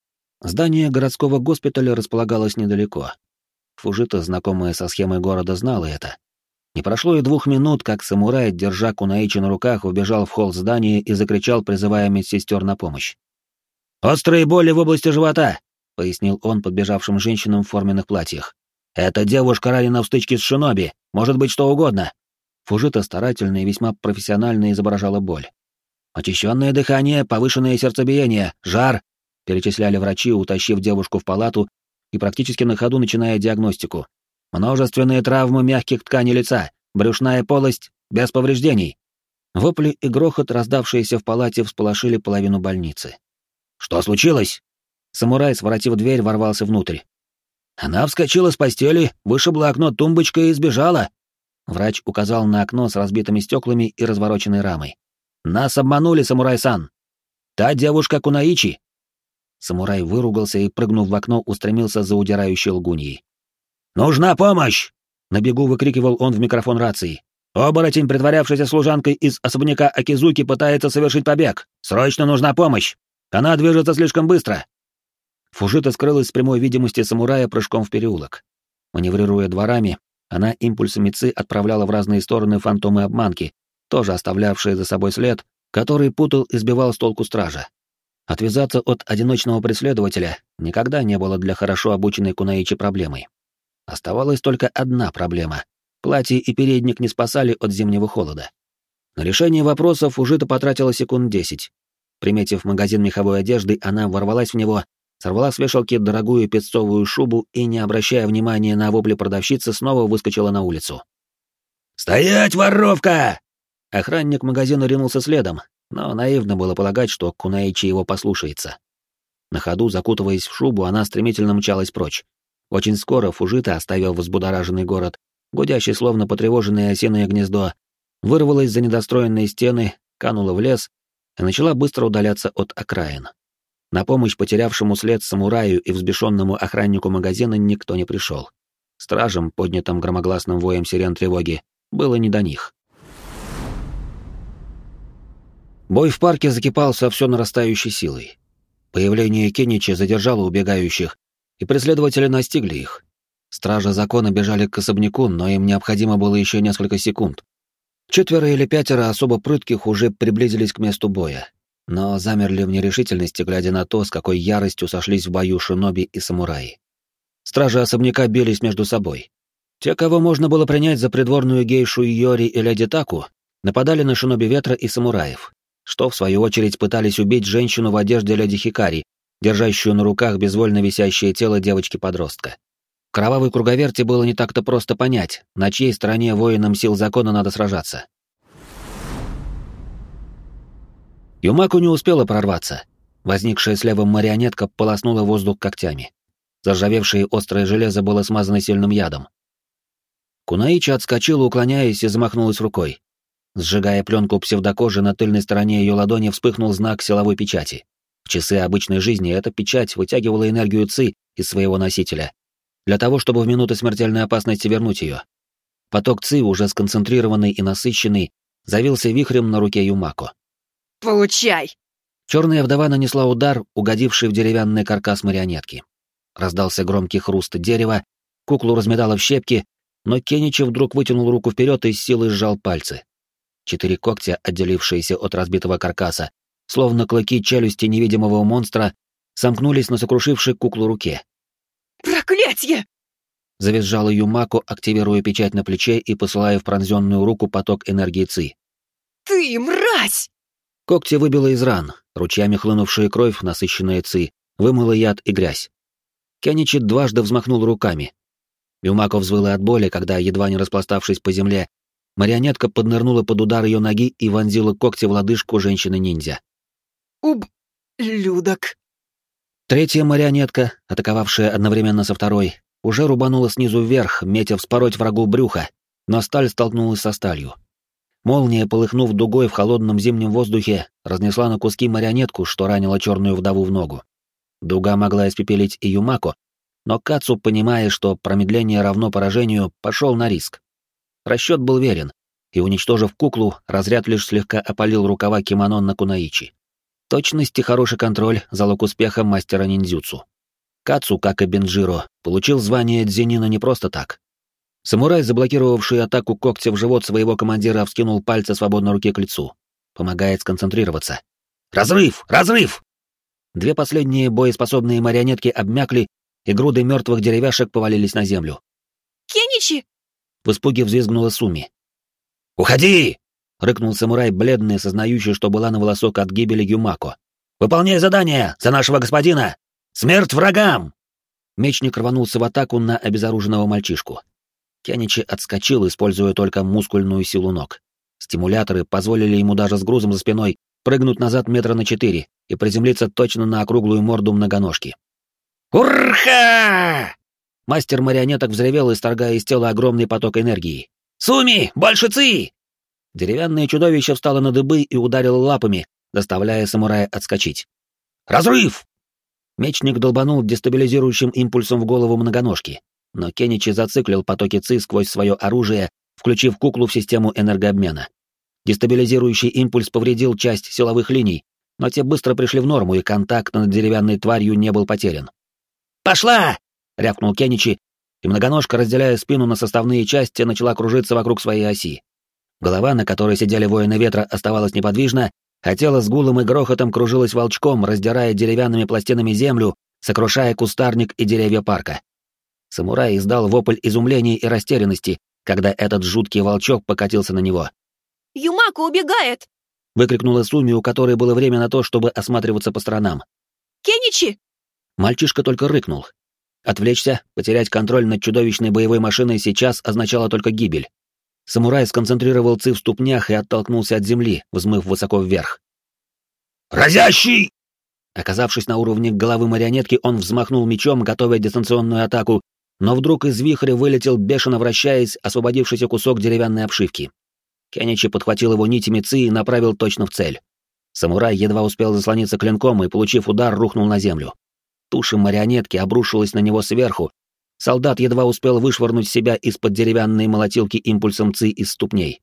Здание городского госпиталя располагалось недалеко. Фужита, знакомая со схемой города, знала это. Не прошло и 2 минут, как самурай, держа Кунаичи на руках, убежал в холл здания и закричал, призывая медсестер на помощь. «Острые боли в области живота!» — пояснил он подбежавшим женщинам в форменных платьях. «Эта девушка ранена в стычке с шиноби, может быть что угодно». Фужита старательно и весьма профессионально изображала боль. «Очищенное дыхание, повышенное сердцебиение, жар», — перечисляли врачи, утащив девушку в палату и практически на ходу начиная диагностику. «Множественные травмы мягких тканей лица, брюшная полость, без повреждений». Вопли и грохот, раздавшиеся в палате, всполошили половину больницы. «Что случилось?» Самурай, своротив дверь, ворвался внутрь. «Она вскочила с постели, вышибла окно тумбочкой и сбежала». Врач указал на окно с разбитыми стеклами и развороченной рамой. «Нас обманули, самурай-сан! Та девушка Кунаичи!» Самурай выругался и, прыгнув в окно, устремился за удирающей лгуньей. «Нужна помощь!» — на бегу выкрикивал он в микрофон рации. «Оборотень, притворявшийся служанкой из особняка Акизуки, пытается совершить побег. Срочно нужна помощь! Она движется слишком быстро!» Фужита скрылась с прямой видимости самурая прыжком в переулок. Маневрируя дворами, она импульсами ци отправляла в разные стороны фантомы обманки, тоже оставлявшие за собой след, который путал и сбивал с толку стража. Отвязаться от одиночного преследователя никогда не было для хорошо обученной Кунаичи проблемой. Оставалась только одна проблема. Платье и передник не спасали от зимнего холода. На решение вопросов Фужита потратила секунд 10. Приметив магазин меховой одежды, она ворвалась в него, сорвала с вешалки дорогую песцовую шубу и, не обращая внимания на вопли продавщицы, снова выскочила на улицу. «Стоять, воровка!» Охранник магазина ринулся следом, но наивно было полагать, что Кунаичи его послушается. На ходу, закутываясь в шубу, она стремительно мчалась прочь. Очень скоро Фужита, оставив взбудораженный город, гудящий словно потревоженное осиное гнездо, вырвалась за недостроенные стены, канула в лес и начала быстро удаляться от окраин. На помощь потерявшему след самураю и взбешенному охраннику магазина никто не пришел. Стражам, поднятым громогласным воем сирен тревоги, было не до них. Бой в парке закипал со все нарастающей силой. Появление Кеничи задержало убегающих, и преследователи настигли их. Стражи закона бежали к особняку, но им необходимо было еще несколько секунд. 4 или 5 особо прытких уже приблизились к месту боя, но замерли в нерешительности, глядя на то, с какой яростью сошлись в бою шиноби и самураи. Стражи особняка бились между собой. Те, кого можно было принять за придворную гейшу Йори и леди Таку, нападали на шиноби ветра и самураев, что, в свою очередь, пытались убить женщину в одежде леди Хикари, держащую на руках безвольно висящее тело девочки-подростка. В кровавой круговерти было не так-то просто понять, на чьей стороне воинам сил закона надо сражаться. Юмаку не успела прорваться. Возникшая слева марионетка полоснула воздух когтями. Заржавевшее острое железо было смазано сильным ядом. Кунаичи отскочила, уклоняясь, и замахнулась рукой. Сжигая пленку псевдокожи, на тыльной стороне ее ладони вспыхнул знак силовой печати. В часы обычной жизни эта печать вытягивала энергию ци из своего носителя, для того, чтобы в минуты смертельной опасности вернуть ее. Поток ци, уже сконцентрированный и насыщенный, завился вихрем на руке Юмако. «Получай!» Черная вдова нанесла удар, угодивший в деревянный каркас марионетки. Раздался громкий хруст дерева, куклу разметало в щепки, но Кеничи вдруг вытянул руку вперед и с силой сжал пальцы. 4 когтя, отделившиеся от разбитого каркаса, словно клыки челюсти невидимого монстра, сомкнулись на сокрушившей куклу руке. «Проклятье!» — завизжала Юмако, активируя печать на плече и посылая в пронзенную руку поток энергии ци. «Ты мразь!» Когти выбило из ран, ручьями хлынувшая кровь, насыщенная ци, вымыла яд и грязь. Кеничи дважды взмахнул руками. Юмако взвыла от боли, когда, едва не распластавшись по земле, марионетка поднырнула под удар ее ноги и вонзила когти в лодыжку женщины-ниндзя. Ублюдок. Третья марионетка, атаковавшая одновременно со второй, уже рубанула снизу вверх, метя вспороть врагу брюха, но сталь столкнулась со сталью. Молния, полыхнув дугой в холодном зимнем воздухе, разнесла на куски марионетку, что ранила черную вдову в ногу. Дуга могла испепелить и Юмако, но Кацу, понимая, что промедление равно поражению, пошел на риск. Расчет был верен, и, уничтожив куклу, разряд лишь слегка опалил рукава кимоно на Кунаичи. Точность и хороший контроль — залог успеха мастера ниндзюцу. Кацу, как и Бенджиро, получил звание дзенина не просто так. Самурай, заблокировавший атаку когтя в живот своего командира, вскинул пальцы свободной руки к лицу. Помогает сконцентрироваться. «Разрыв! Разрыв!» 2 последние боеспособные марионетки обмякли, и груды мертвых деревяшек повалились на землю. «Кеничи!» В испуге взвизгнула Суми. «Уходи!» — рыкнул самурай, бледный, сознающий, что была на волосок от гибели Юмако. «Выполняй задание! За нашего господина! Смерть врагам!» Мечник рванулся в атаку на обезоруженного мальчишку. Кеничи отскочил, используя только мускульную силу ног. Стимуляторы позволили ему даже с грузом за спиной прыгнуть назад 4 метра и приземлиться точно на округлую морду многоножки. «Урха!» Мастер марионеток взревел, исторгая из тела огромный поток энергии. «Суми! Больше ци!» Деревянное чудовище встало на дыбы и ударило лапами, заставляя самурая отскочить. «Разрыв!» Мечник долбанул дестабилизирующим импульсом в голову многоножки, но Кеничи зациклил потоки ци сквозь свое оружие, включив куклу в систему энергообмена. Дестабилизирующий импульс повредил часть силовых линий, но те быстро пришли в норму, и контакт над деревянной тварью не был потерян. «Пошла!» — рявкнул Кеничи, и многоножка, разделяя спину на составные части, начала кружиться вокруг своей оси. Голова, на которой сидели воины ветра, оставалась неподвижна, а тело с гулом и грохотом кружилось волчком, раздирая деревянными пластинами землю, сокрушая кустарник и деревья парка. Самурай издал вопль изумления и растерянности, когда этот жуткий волчок покатился на него. «Юмако убегает!» — выкрикнула Суми, у которой было время на то, чтобы осматриваться по сторонам. «Кеничи!» Мальчишка только рыкнул. Отвлечься, потерять контроль над чудовищной боевой машиной сейчас означало только гибель. Самурай сконцентрировал ци в ступнях и оттолкнулся от земли, взмыв высоко вверх. «Разящий!» Оказавшись на уровне головы марионетки, он взмахнул мечом, готовя дистанционную атаку, но вдруг из вихря вылетел, бешено вращаясь, освободившийся кусок деревянной обшивки. Кеничи подхватил его нитями ци и направил точно в цель. Самурай едва успел заслониться клинком и, получив удар, рухнул на землю. Туша марионетки обрушилась на него сверху. Солдат едва успел вышвырнуть себя из-под деревянной молотилки импульсом ци из ступней.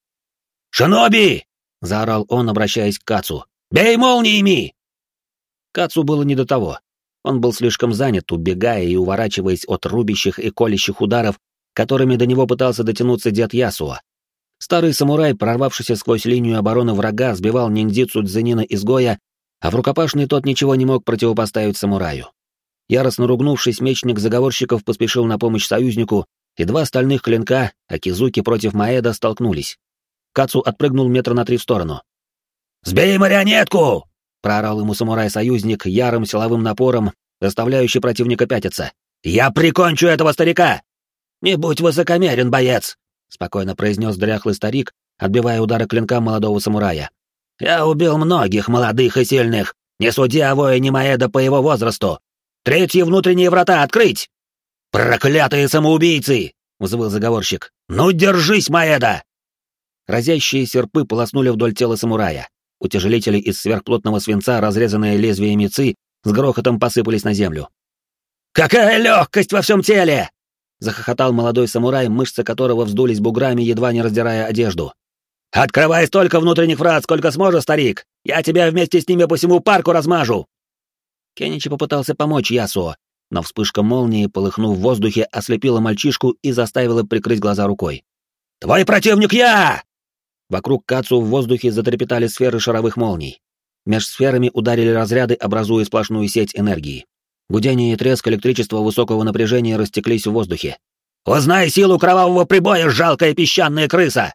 «Шиноби!» — заорал он, обращаясь к Кацу. «Бей молниями!» Кацу было не до того. Он был слишком занят, убегая и уворачиваясь от рубящих и колющих ударов, которыми до него пытался дотянуться дед Ясуа. Старый самурай, прорвавшийся сквозь линию обороны врага, сбивал ниндзюцу дзенина-изгоя, а в рукопашный тот ничего не мог противопоставить самураю. Яростно ругнувшись, мечник заговорщиков поспешил на помощь союзнику, и 2 стальных клинка, Акизуки против Маэда, столкнулись. Кацу отпрыгнул 3 метра в сторону. «Сбей марионетку!» — проорал ему самурай-союзник ярым силовым напором, заставляющий противника пятиться, «Я прикончу этого старика!» «Не будь высокомерен, боец!» — спокойно произнес дряхлый старик, отбивая удары клинка молодого самурая. «Я убил многих молодых и сильных. Не суди о воине Маэда по его возрасту. Третьи внутренние врата открыть!» «Проклятые самоубийцы!» — взвыл заговорщик. «Ну держись, Маэда!» Разящие серпы полоснули вдоль тела самурая. Утяжелители из сверхплотного свинца, разрезанные лезвиями ци, с грохотом посыпались на землю. «Какая легкость во всем теле!» — захохотал молодой самурай, мышцы которого вздулись буграми, едва не раздирая одежду. «Открывай столько внутренних врат, сколько сможешь, старик! Я тебя вместе с ними по всему парку размажу!» Кеничи попытался помочь Ясуо, но вспышка молнии, полыхнув в воздухе, ослепила мальчишку и заставила прикрыть глаза рукой. «Твой противник я!» Вокруг Кацу в воздухе затрепетали сферы шаровых молний. Меж сферами ударили разряды, образуя сплошную сеть энергии. Гудение и треск электричества высокого напряжения растеклись в воздухе. «Узнай силу кровавого прибоя, жалкая песчаная крыса!»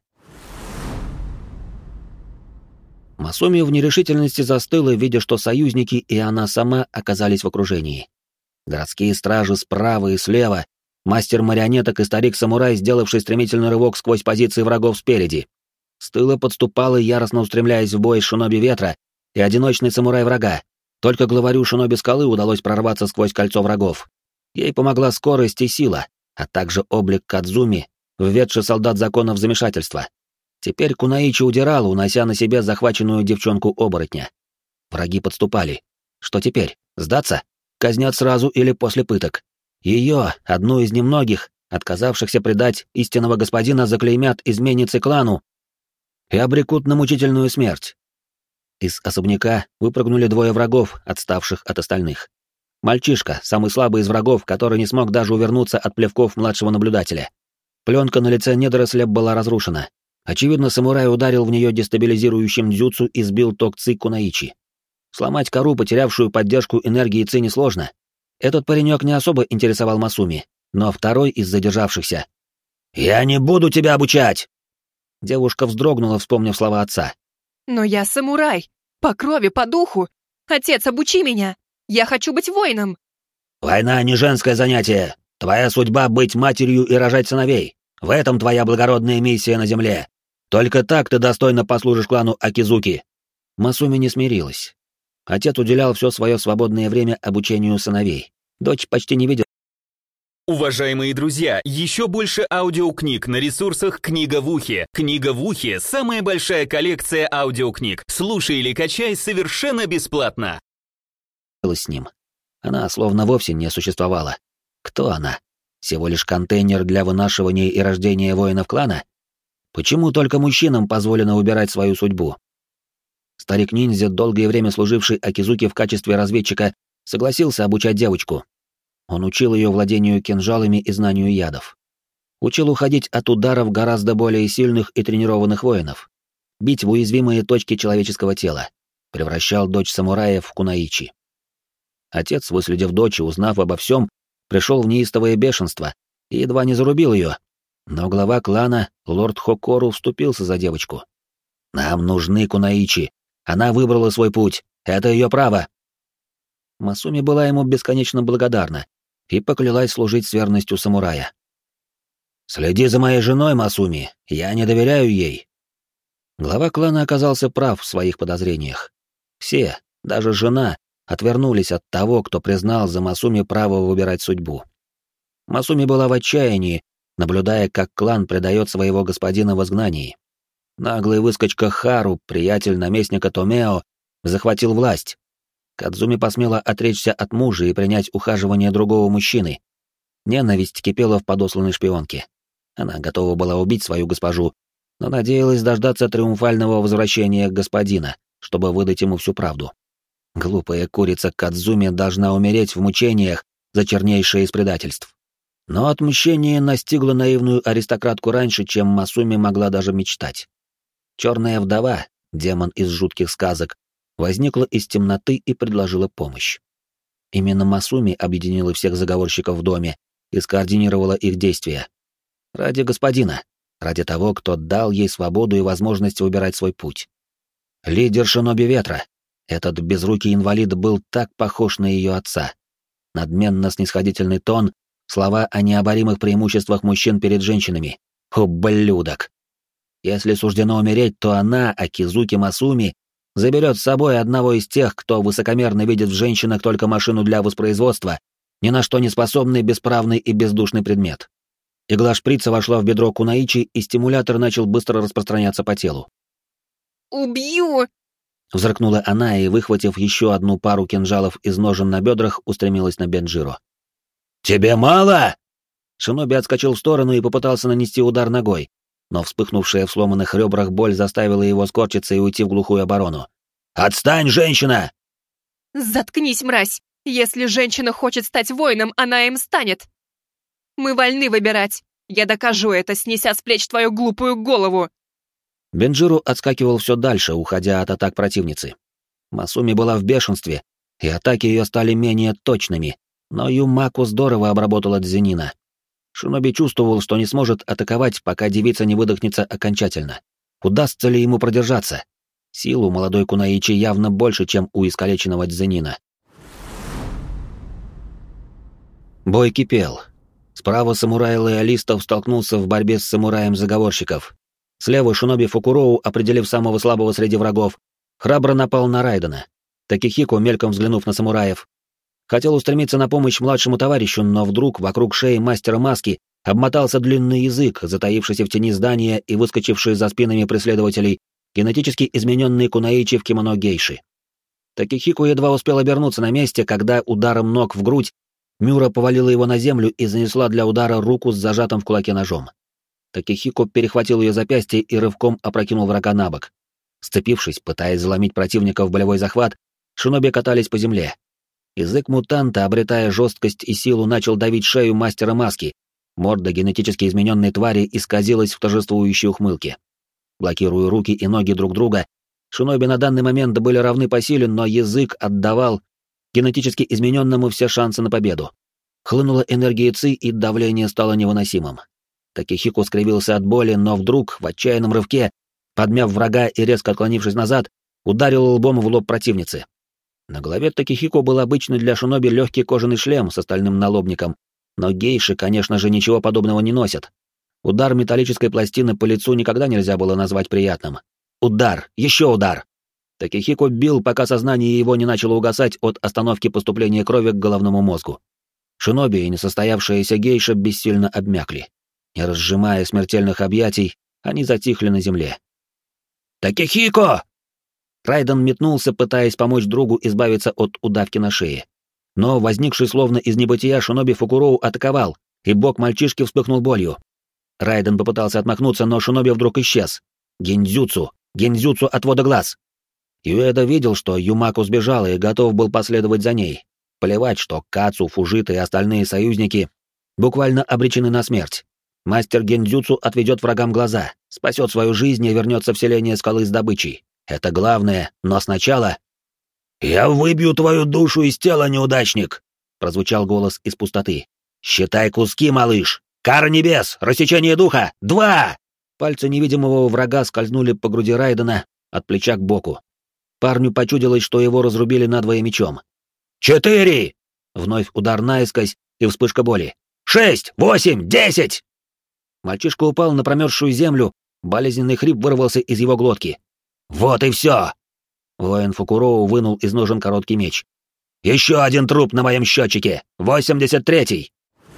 Масуми в нерешительности застыла, видя, что союзники и она сама оказались в окружении. Городские стражи справа и слева, мастер марионеток и старик-самурай, сделавший стремительный рывок сквозь позиции врагов спереди. С тыла подступала, яростно устремляясь в бой шиноби ветра и одиночный самурай врага. Только главарю шиноби скалы удалось прорваться сквозь кольцо врагов. Ей помогла скорость и сила, а также облик Кадзуми, введший солдат закона в замешательство. Теперь Кунаичи удирала, унося на себе захваченную девчонку-оборотня. Враги подступали. Что теперь? Сдаться? Казнят сразу или после пыток? Ее, одну из немногих, отказавшихся предать истинного господина, заклеймят изменницей клану и обрекут на мучительную смерть. Из особняка выпрыгнули двое врагов, отставших от остальных. Мальчишка, самый слабый из врагов, который не смог даже увернуться от плевков младшего наблюдателя. Пленка на лице недорослеп была разрушена. Очевидно, самурай ударил в нее дестабилизирующим дзюцу и сбил ток ци Кунаичи. Сломать кору, потерявшую поддержку энергии ци, несложно. Этот паренек не особо интересовал Масуми, но второй из задержавшихся. «Я не буду тебя обучать!» Девушка вздрогнула, вспомнив слова отца. «Но я самурай! По крови, по духу! Отец, обучи меня! Я хочу быть воином!» «Война не женское занятие! Твоя судьба — быть матерью и рожать сыновей! В этом твоя благородная миссия на земле! Только так ты достойно послужишь клану Акизуки!» Масуми не смирилась. Отец уделял все свое свободное время обучению сыновей. Дочь почти не видела. Уважаемые друзья, еще больше аудиокниг на ресурсах «Книга в ухе». «Книга в ухе» — самая большая коллекция аудиокниг. Слушай или качай совершенно бесплатно. С ним. Она словно вовсе не существовала. Кто она? Всего лишь контейнер для вынашивания и рождения воинов клана? Почему только мужчинам позволено выбирать свою судьбу? Старик-ниндзя, долгое время служивший Акизуки в качестве разведчика, согласился обучать девочку. Он учил ее владению кинжалами и знанию ядов. Учил уходить от ударов гораздо более сильных и тренированных воинов. Бить в уязвимые точки человеческого тела. Превращал дочь самурая в Кунаичи. Отец, выследив дочь и узнав обо всем, пришел в неистовое бешенство и едва не зарубил ее. Но глава клана, лорд Хокору, вступился за девочку. «Нам нужны Кунаичи. Она выбрала свой путь. Это ее право». Масуми была ему бесконечно благодарна и поклялась служить с верностью самурая. «Следи за моей женой, Масуми. Я не доверяю ей». Глава клана оказался прав в своих подозрениях. Все, даже жена, отвернулись от того, кто признал за Масуми право выбирать судьбу. Масуми была в отчаянии, наблюдая, как клан предает своего господина в изгнании. Наглый выскочка Хару, приятель наместника Томео, захватил власть. Кадзуми посмела отречься от мужа и принять ухаживание другого мужчины. Ненависть кипела в подосланной шпионке. Она готова была убить свою госпожу, но надеялась дождаться триумфального возвращения господина, чтобы выдать ему всю правду. Глупая курица Кадзуми должна умереть в мучениях за чернейшее из предательств. Но отмщение настигло наивную аристократку раньше, чем Масуми могла даже мечтать. Черная вдова, демон из жутких сказок, возникла из темноты и предложила помощь. Именно Масуми объединила всех заговорщиков в доме и скоординировала их действия. Ради господина, ради того, кто дал ей свободу и возможность выбирать свой путь. Лидер шиноби ветра, этот безрукий инвалид, был так похож на ее отца. Надменно-снисходительный тон, Слова о необоримых преимуществах мужчин перед женщинами. Ублюдок! Если суждено умереть, то она, Акизуки Масуми, заберет с собой одного из тех, кто высокомерно видит в женщинах только машину для воспроизводства, ни на что не способный, бесправный и бездушный предмет. Игла шприца вошла в бедро Кунаичи, и стимулятор начал быстро распространяться по телу. «Убью!» Взрыкнула она и, выхватив еще одну пару кинжалов из ножен на бедрах, устремилась на Бенджиро. «Тебе мало?» Шиноби отскочил в сторону и попытался нанести удар ногой, но вспыхнувшая в сломанных ребрах боль заставила его скорчиться и уйти в глухую оборону. «Отстань, женщина!» «Заткнись, мразь! Если женщина хочет стать воином, она им станет! Мы вольны выбирать! Я докажу это, снеся с плеч твою глупую голову!» Бенджиру отскакивал все дальше, уходя от атак противницы. Масуми была в бешенстве, и атаки ее стали менее точными, но Юмаку здорово обработала Дзенина. Шиноби чувствовал, что не сможет атаковать, пока девица не выдохнется окончательно. Удастся ли ему продержаться? Сил у молодой Кунаичи явно больше, чем у искалеченного Дзенина. Бой кипел. Справа самурай лоялистов столкнулся в борьбе с самураем заговорщиков. Слева Шиноби Фукуроу, определив самого слабого среди врагов, храбро напал на Райдена. Такихико, мельком взглянув на самураев, хотел устремиться на помощь младшему товарищу, но вдруг вокруг шеи мастера маски обмотался длинный язык, затаившийся в тени здания и выскочивший за спинами преследователей, генетически измененный Кунаичи в кимоно гейши. Такихико едва успел обернуться на месте, когда ударом ног в грудь Мюра повалила его на землю и занесла для удара руку с зажатым в кулаке ножом. Такихико перехватил ее запястье и рывком опрокинул врага на бок. Сцепившись, пытаясь заломить противника в болевой захват, шиноби катались по земле. Язык мутанта, обретая жесткость и силу, начал давить шею мастера маски. Морда генетически измененной твари исказилась в торжествующей ухмылке. Блокируя руки и ноги друг друга, шиноби на данный момент были равны по силе, но язык отдавал генетически измененному все шансы на победу. Хлынула энергия ци, и давление стало невыносимым. Такихико скривился от боли, но вдруг, в отчаянном рывке, подмяв врага и резко отклонившись назад, ударил лбом в лоб противницы. На голове Такихико был обычный для шиноби легкий кожаный шлем с стальным налобником, но гейши, конечно же, ничего подобного не носят. Удар металлической пластины по лицу никогда нельзя было назвать приятным. Удар, еще удар. Такихико бил, пока сознание его не начало угасать от остановки поступления крови к головному мозгу. Шиноби и несостоявшаяся гейша бессильно обмякли. Не разжимая смертельных объятий, они затихли на земле. «Такихико!» Райден метнулся, пытаясь помочь другу избавиться от удавки на шее. Но возникший словно из небытия шиноби Фукуроу атаковал, и бок мальчишки вспыхнул болью. Райден попытался отмахнуться, но шиноби вдруг исчез. Гиндзюцу отвода глаз. Юэда видел, что Юмаку сбежала и готов был последовать за ней. Плевать, что Кацу, Фужита и остальные союзники буквально обречены на смерть. Мастер гиндзюцу отведет врагам глаза, спасет свою жизнь и вернется в селение скалы с добычей. Это главное, но сначала... «Я выбью твою душу из тела, неудачник!» — прозвучал голос из пустоты. «Считай куски, малыш! Кара небес! Рассечение духа! 2!» Пальцы невидимого врага скользнули по груди Райдена от плеча к боку. Парню почудилось, что его разрубили надвое мечом. 4! Вновь удар наискось и вспышка боли. 6, 8, 10! Мальчишка упал на промерзшую землю, болезненный хрип вырвался из его глотки. «Вот и все!» Воин Фукуроу вынул из ножен короткий меч. «Еще один труп на моем счетчике! 83-й!»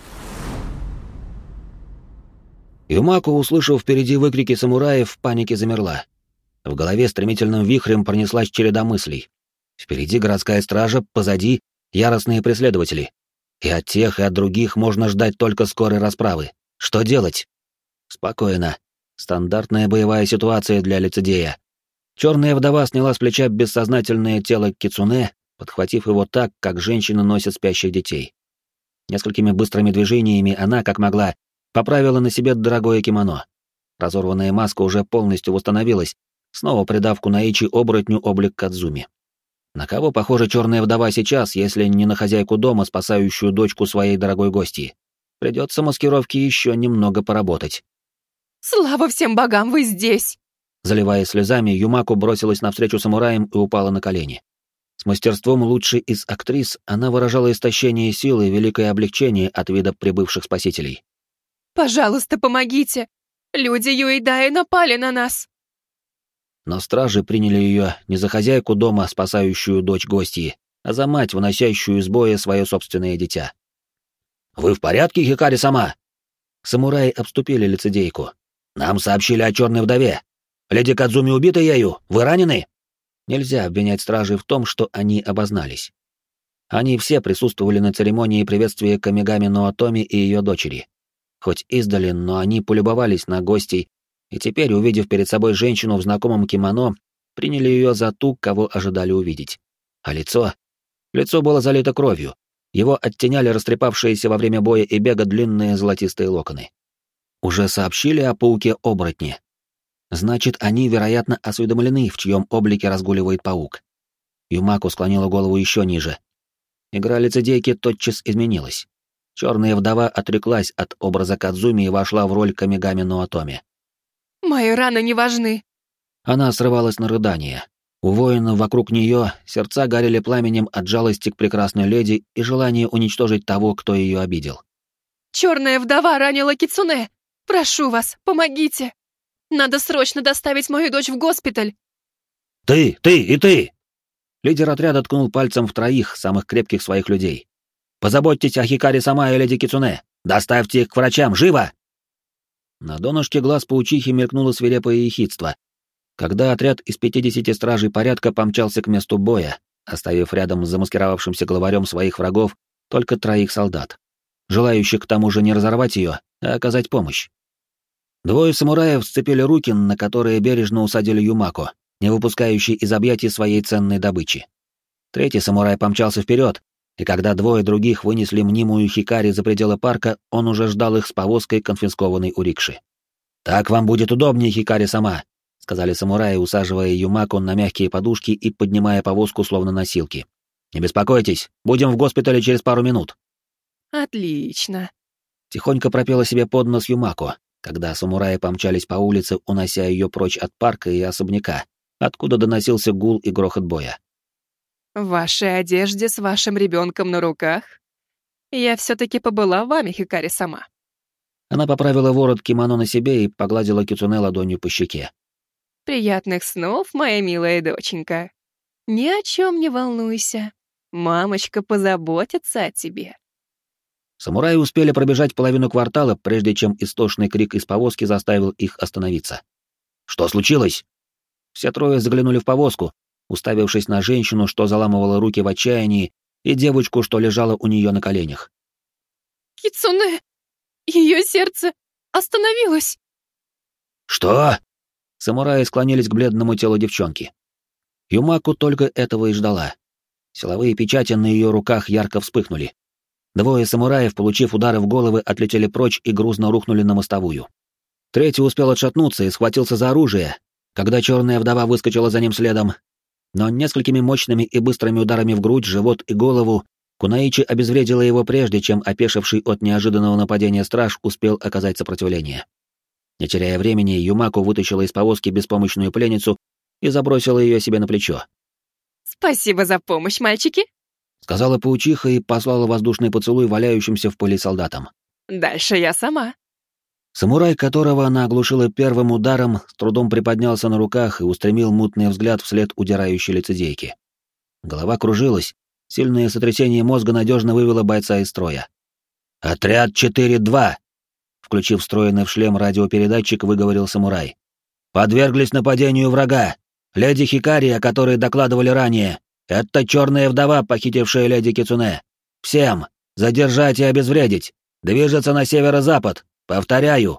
Юмако, услышав впереди выкрики самураев, в панике замерла. В голове стремительным вихрем пронеслась череда мыслей. Впереди городская стража, позади яростные преследователи. И от тех, и от других можно ждать только скорой расправы. Что делать? Спокойно. Стандартная боевая ситуация для лицедея. Черная вдова сняла с плеча бессознательное тело кицуне, подхватив его так, как женщины носят спящих детей. Несколькими быстрыми движениями она, как могла, поправила на себе дорогое кимоно. Разорванная маска уже полностью восстановилась, снова придав Кунаичи оборотню облик Кадзуми. На кого похожа черная вдова сейчас, если не на хозяйку дома, спасающую дочку своей дорогой гости? Придется маскировке еще немного поработать. «Слава всем богам, вы здесь!» Заливая слезами, Юмаку бросилась навстречу самураям и упала на колени. С мастерством лучшей из актрис она выражала истощение силы и великое облегчение от вида прибывших спасителей. «Пожалуйста, помогите! Люди Юэйдаи напали на нас!» Но стражи приняли ее не за хозяйку дома, спасающую дочь гостьи, а за мать, выносящую из боя свое собственное дитя. «Вы в порядке, Хикари-сама?» Самураи обступили лицедейку. «Нам сообщили о черной вдове. Леди Кадзуми убита ею. Вы ранены?» Нельзя обвинять стражей в том, что они обознались. Они все присутствовали на церемонии приветствия Камигами Ноотоми и ее дочери. Хоть издали, но они полюбовались на гостей, и теперь, увидев перед собой женщину в знакомом кимоно, приняли ее за ту, кого ожидали увидеть. А лицо? Лицо было залито кровью. Его оттеняли растрепавшиеся во время боя и бега длинные золотистые локоны. Уже сообщили о пауке-оборотне. Значит, они, вероятно, осведомлены, в чьем облике разгуливает паук. Юмако склонила голову еще ниже. Игра лицедейки тотчас изменилась. Черная вдова отреклась от образа Кадзуми и вошла в роль Камигами Ноотоми. «Мои раны не важны!» Она срывалась на рыдание. У воинов вокруг нее сердца горели пламенем от жалости к прекрасной леди и желания уничтожить того, кто ее обидел. «Черная вдова ранила Кицуне! Прошу вас, помогите! Надо срочно доставить мою дочь в госпиталь!» «Ты и ты!» Лидер отряда ткнул пальцем в троих самых крепких своих людей. «Позаботьтесь о Хикари-сама и леди Кицуне! Доставьте их к врачам, живо!» На донышке глаз паучихи мелькнуло свирепое ехидство, когда отряд из 50 стражей порядка помчался к месту боя, оставив рядом с замаскировавшимся главарем своих врагов только 3 солдат, желающих к тому же не разорвать ее, а оказать помощь. 2 самураев сцепили руки, на которые бережно усадили Юмако, не выпускающий из объятий своей ценной добычи. 3 самурай помчался вперед, и когда 2 других вынесли мнимую Хикари за пределы парка, он уже ждал их с повозкой, конфискованной у рикши. «Так вам будет удобнее, Хикари-сама», — сказали самураи, усаживая Юмако на мягкие подушки и поднимая повозку словно носилки. «Не беспокойтесь, будем в госпитале через пару минут». «Отлично», — тихонько пропела себе под нос Юмако, когда самураи помчались по улице, унося ее прочь от парка и особняка, откуда доносился гул и грохот боя. «В вашей одежде с вашим ребенком на руках я все-таки побыла вами, Хикари-сама». Она поправила ворот кимоно на себе и погладила Кицуне ладонью по щеке. «Приятных снов, моя милая доченька. Ни о чем не волнуйся. Мамочка позаботится о тебе». Самураи успели пробежать половину квартала, прежде чем истошный крик из повозки заставил их остановиться. «Что случилось?» Все 3 заглянули в повозку, уставившись на женщину, что заламывала руки в отчаянии, и девочку, что лежала у нее на коленях. «Кицуне! Ее сердце остановилось!» «Что?» Самураи склонились к бледному телу девчонки. Юмако только этого и ждала. Силовые печати на ее руках ярко вспыхнули. 2 самураев, получив удары в головы, отлетели прочь и грузно рухнули на мостовую. 3 успел отшатнуться и схватился за оружие, когда черная вдова выскочила за ним следом. Но несколькими мощными и быстрыми ударами в грудь, живот и голову Кунаичи обезвредила его прежде, чем опешивший от неожиданного нападения страж успел оказать сопротивление. Не теряя времени, Юмако вытащила из повозки беспомощную пленницу и забросила ее себе на плечо. «Спасибо за помощь, мальчики!» — сказала паучиха и послала воздушный поцелуй валяющимся в пыли солдатам. «Дальше я сама». Самурай, которого она оглушила первым ударом, с трудом приподнялся на руках и устремил мутный взгляд вслед удирающей лицедейки. Голова кружилась, сильное сотрясение мозга надежно вывело бойца из строя. «Отряд 4-2!» Включив встроенный в шлем радиопередатчик, выговорил самурай. «Подверглись нападению врага. Леди Хикари, о которой докладывали ранее. Это черная вдова, похитившая леди Кицуне. Всем! Задержать и обезвредить! Движется на северо-запад! Повторяю!»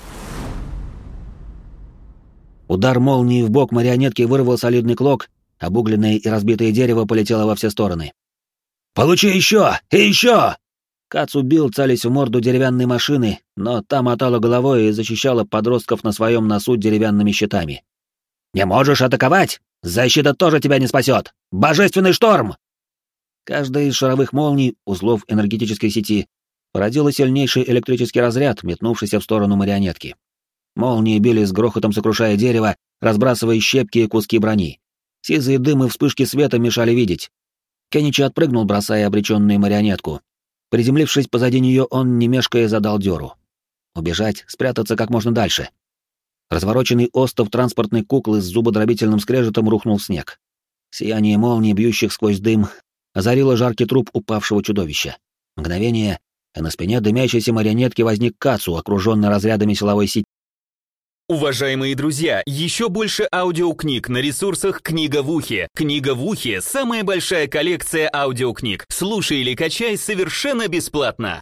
Удар молнии в бок марионетки вырвал солидный клок, обугленное и разбитое дерево полетело во все стороны. «Получи еще! И еще!» Кацу бил, целясь в морду деревянной машины, но та мотала головой и защищала подростков на своем носу деревянными щитами. «Не можешь атаковать? Защита тоже тебя не спасет! Божественный шторм!» Каждая из шаровых молний, узлов энергетической сети, породила сильнейший электрический разряд, метнувшийся в сторону марионетки. Молнии били с грохотом, сокрушая дерево, разбрасывая щепки и куски брони. Сизые дым и вспышки света мешали видеть. Кеничи отпрыгнул, бросая обреченную марионетку. Приземлившись позади нее, он, не мешкая, задал дёру. Убежать, спрятаться как можно дальше. Развороченный остов транспортной куклы с зубодробительным скрежетом рухнул в снег. Сияние молний, бьющих сквозь дым, озарило жаркий труп упавшего чудовища. Мгновение, и на спине дымящейся марионетки возник Кацу, окруженный разрядами силовой сети. Уважаемые друзья, еще больше аудиокниг на ресурсах «Книга в ухе». «Книга в ухе» — самая большая коллекция аудиокниг. Слушай или качай совершенно бесплатно.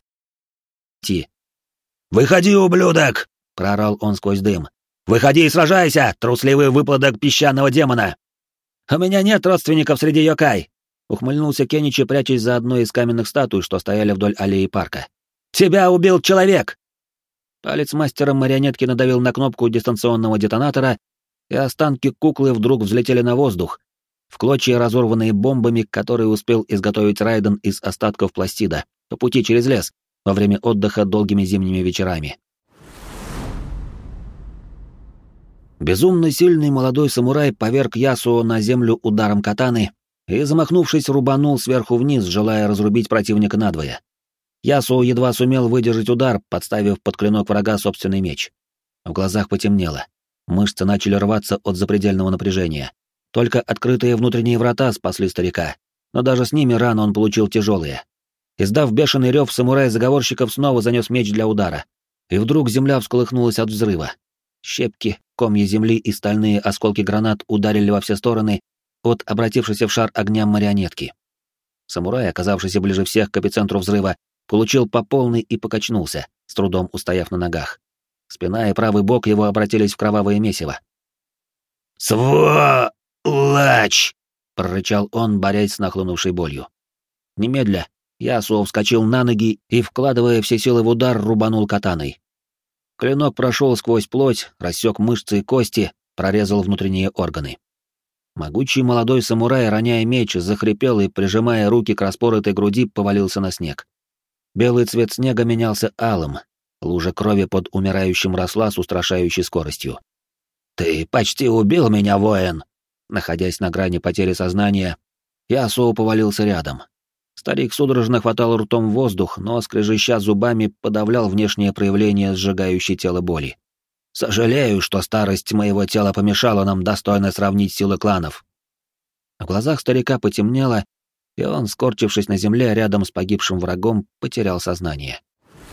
«Выходи, ублюдок!» — проорал он сквозь дым. «Выходи и сражайся, трусливый выплодок песчаного демона!» «У меня нет родственников среди йокай!» — ухмыльнулся Кеничи, прячась за одной из каменных статуй, что стояли вдоль аллеи парка. «Тебя убил человек!» Палец мастера марионетки надавил на кнопку дистанционного детонатора, и останки куклы вдруг взлетели на воздух, в клочья, разорванные бомбами, которые успел изготовить Райден из остатков пластида по пути через лес во время отдыха долгими зимними вечерами. Безумно сильный молодой самурай поверг Ясуо на землю ударом катаны и, замахнувшись, рубанул сверху вниз, желая разрубить противника надвое. Ясуо едва сумел выдержать удар, подставив под клинок врага собственный меч. В глазах потемнело. Мышцы начали рваться от запредельного напряжения. Только открытые внутренние врата спасли старика, но даже с ними раны он получил тяжелые. Издав бешеный рев, самурай заговорщиков снова занес меч для удара. И вдруг земля всколыхнулась от взрыва. Щепки, комья земли и стальные осколки гранат ударили во все стороны от обратившейся в шар огня марионетки. Самурай, оказавшийся ближе всех к эпицентру взрыва, получил по полной и покачнулся, с трудом устояв на ногах. Спина и правый бок его обратились в кровавое месиво. «Сволочь!» — прорычал он, борясь с нахлынувшей болью. Немедля Ясуо вскочил на ноги и, вкладывая все силы в удар, рубанул катаной. Клинок прошел сквозь плоть, рассек мышцы и кости, прорезал внутренние органы. Могучий молодой самурай, роняя меч, захрипел и, прижимая руки к распоротой груди, повалился на снег. Белый цвет снега менялся алым, лужа крови под умирающим росла с устрашающей скоростью. «Ты почти убил меня, воин!» Находясь на грани потери сознания, Ясуо повалился рядом. Старик судорожно хватал ртом воздух, но, скрежеща зубами, подавлял внешнее проявление сжигающей тело боли. «Сожалею, что старость моего тела помешала нам достойно сравнить силы кланов». В глазах старика потемнело, и он, скорчившись на земле рядом с погибшим врагом, потерял сознание.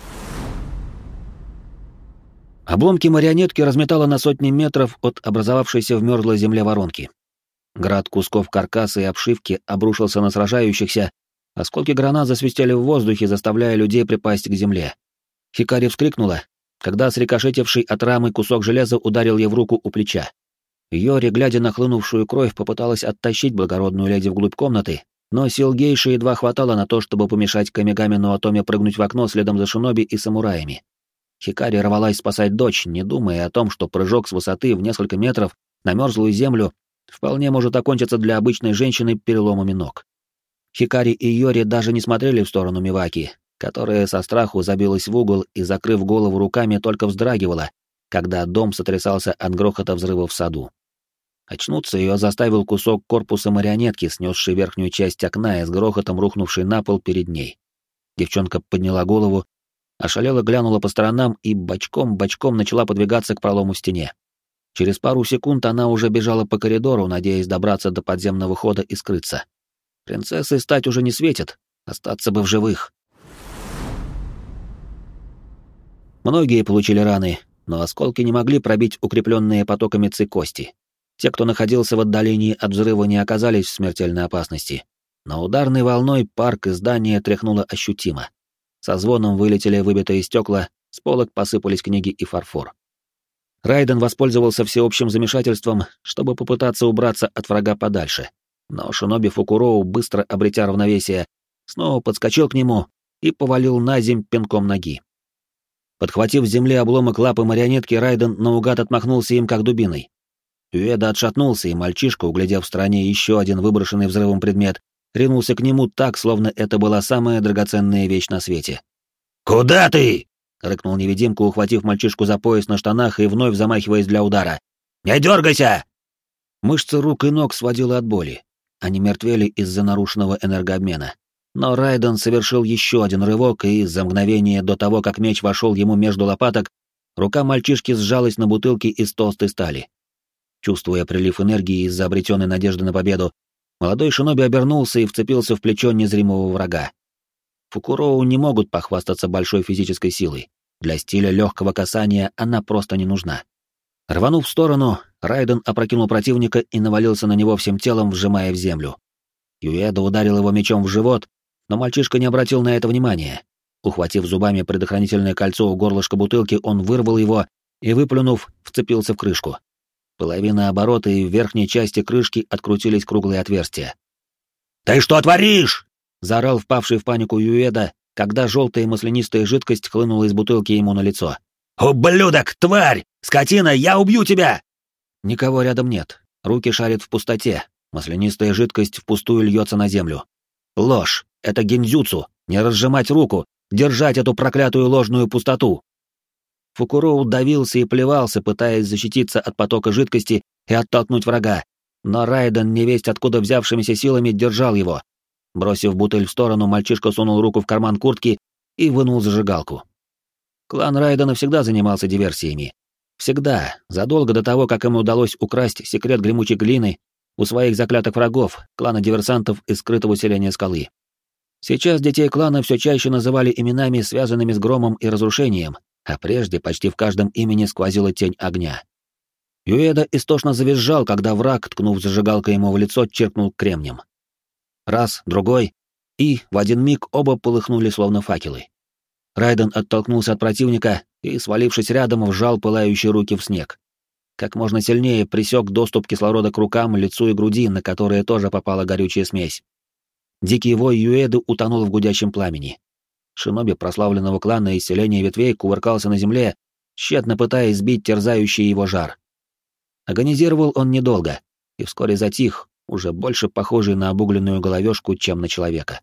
Обломки марионетки разметало на сотни метров от образовавшейся в мёрзлой земле воронки. Град кусков каркаса и обшивки обрушился на сражающихся, осколки гранат засвистели в воздухе, заставляя людей припасть к земле. Хикари вскрикнула, когда срикошетивший от рамы кусок железа ударил ей в руку у плеча. Йори, глядя на хлынувшую кровь, попыталась оттащить благородную леди вглубь комнаты, но сил гейши едва хватало на то, чтобы помешать Камигами Нуотоме прыгнуть в окно следом за шиноби и самураями. Хикари рвалась спасать дочь, не думая о том, что прыжок с высоты в несколько метров на мёрзлую землю вполне может окончиться для обычной женщины переломами ног. Хикари и Йори даже не смотрели в сторону Миваки, которая со страху забилась в угол и, закрыв голову руками, только вздрагивала, когда дом сотрясался от грохота взрыва в саду. Очнуться ее заставил кусок корпуса марионетки, снесший верхнюю часть окна и с грохотом рухнувший на пол перед ней. Девчонка подняла голову, ошалела, глянула по сторонам и бочком-бочком начала подвигаться к пролому в стене. Через пару секунд она уже бежала по коридору, надеясь добраться до подземного хода и скрыться. Принцессой стать уже не светит, остаться бы в живых. Многие получили раны, но осколки не могли пробить укрепленные потоками ци кости. Те, кто находился в отдалении от взрыва, не оказались в смертельной опасности. Но ударной волной парк и здание тряхнуло ощутимо. Со звоном вылетели выбитые стекла, с полок посыпались книги и фарфор. Райден воспользовался всеобщим замешательством, чтобы попытаться убраться от врага подальше. Но шиноби Фукуроу, быстро обретя равновесие, снова подскочил к нему и повалил на земь пинком ноги. Подхватив с земли обломок лапы марионетки, Райден наугад отмахнулся им как дубиной. Уэда отшатнулся, и мальчишка, углядев в стороне еще один выброшенный взрывом предмет, ринулся к нему так, словно это была самая драгоценная вещь на свете. «Куда ты?» — рыкнул невидимка, ухватив мальчишку за пояс на штанах и вновь замахиваясь для удара. «Не дергайся!» Мышцы рук и ног сводило от боли. Они мертвели из-за нарушенного энергообмена. Но Райден совершил еще один рывок, и за мгновение до того, как меч вошел ему между лопаток, рука мальчишки сжалась на бутылке из толстой стали. Чувствуя прилив энергии из-за обретенной надежды на победу, молодой шиноби обернулся и вцепился в плечо незримого врага. Фукуроу не могут похвастаться большой физической силой. Для стиля легкого касания она просто не нужна. Рванув в сторону, Райден опрокинул противника и навалился на него всем телом, вжимая в землю. Юэда ударил его мечом в живот, но мальчишка не обратил на это внимания. Ухватив зубами предохранительное кольцо у горлышка бутылки, он вырвал его и, выплюнув, вцепился в крышку. Половина оборота и в верхней части крышки открутились круглые отверстия. «Ты что творишь?» — заорал впавший в панику Юэда, когда желтая маслянистая жидкость хлынула из бутылки ему на лицо. «Ублюдок, тварь! Скотина, я убью тебя!» Никого рядом нет. Руки шарят в пустоте. Маслянистая жидкость впустую льется на землю. Ложь. Это гиндзюцу. Не разжимать руку. Держать эту проклятую ложную пустоту. Фукуроу давился и плевался, пытаясь защититься от потока жидкости и оттолкнуть врага. Но Райден, невесть откуда взявшимися силами, держал его. Бросив бутыль в сторону, мальчишка сунул руку в карман куртки и вынул зажигалку. Клан Райдена всегда занимался диверсиями. Всегда, задолго до того, как им удалось украсть секрет гремучей глины у своих заклятых врагов, клана диверсантов из скрытого селения скалы. Сейчас детей клана все чаще называли именами, связанными с громом и разрушением, а прежде почти в каждом имени сквозила тень огня. Юэда истошно завизжал, когда враг, ткнув зажигалкой ему в лицо, чиркнул кремнем. Раз, другой, и в один миг оба полыхнули словно факелы. Райден оттолкнулся от противника и, свалившись рядом, вжал пылающие руки в снег. Как можно сильнее пресек доступ кислорода к рукам, лицу и груди, на которые тоже попала горючая смесь. Дикий вой Юэды утонул в гудящем пламени. Шиноби прославленного клана из селения ветвей кувыркался на земле, тщетно пытаясь сбить терзающий его жар. Агонизировал он недолго и вскоре затих, уже больше похожий на обугленную головешку, чем на человека.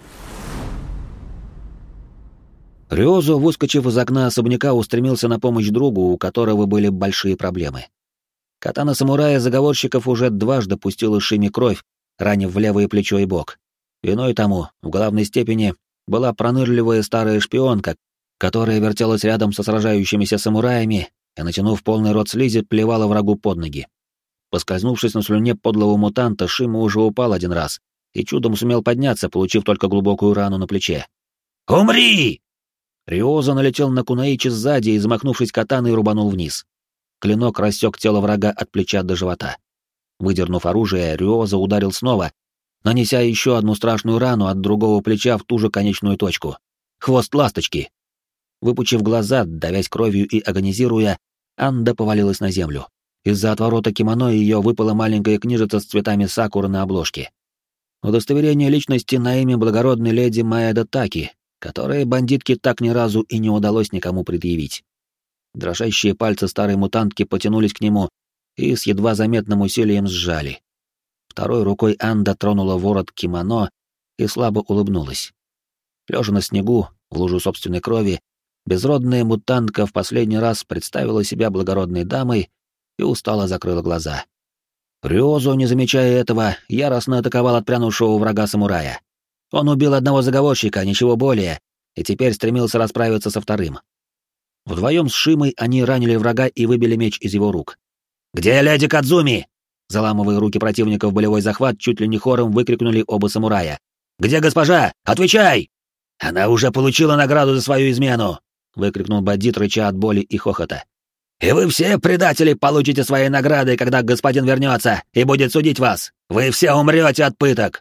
Рёзо, выскочив из окна особняка, устремился на помощь другу, у которого были большие проблемы. Катана самурая заговорщиков уже дважды пустила Шиме кровь, ранив в левое плечо и бок. Виной тому, в главной степени, была пронырливая старая шпионка, которая вертелась рядом со сражающимися самураями и, натянув полный рот слизи, плевала врагу под ноги. Поскользнувшись на слюне подлого мутанта, Шима уже упал один раз и чудом сумел подняться, получив только глубокую рану на плече. «Умри!» Рёзо налетел на Кунаичи сзади и, замахнувшись катаной, рубанул вниз. Клинок рассек тело врага от плеча до живота. Выдернув оружие, Рёзо ударил снова, нанеся еще одну страшную рану от другого плеча в ту же конечную точку. Хвост ласточки. Выпучив глаза, давясь кровью и агонизируя, Анда повалилась на землю. Из-за отворота кимоно ее выпала маленькая книжица с цветами сакуры на обложке. Удостоверение личности на имя благородной леди Маэда Таки, которое бандитке так ни разу и не удалось никому предъявить. Дрожащие пальцы старой мутантки потянулись к нему и с едва заметным усилием сжали. Второй рукой Анда тронула ворот кимоно и слабо улыбнулась. Лежа на снегу, в лужу собственной крови, безродная мутантка в последний раз представила себя благородной дамой и устало закрыла глаза. Рёзо, не замечая этого, яростно атаковал отпрянувшего врага самурая. Он убил одного заговорщика, ничего более, и теперь стремился расправиться со вторым. Вдвоем с Шимой они ранили врага и выбили меч из его рук. «Где леди Кадзуми?» Заламывая руки противника в болевой захват, чуть ли не хором выкрикнули оба самурая. «Где госпожа? Отвечай!» «Она уже получила награду за свою измену!» — выкрикнул бандит, рыча от боли и хохота. «И вы все, предатели, получите свои награды, когда господин вернется и будет судить вас! Вы все умрете от пыток!»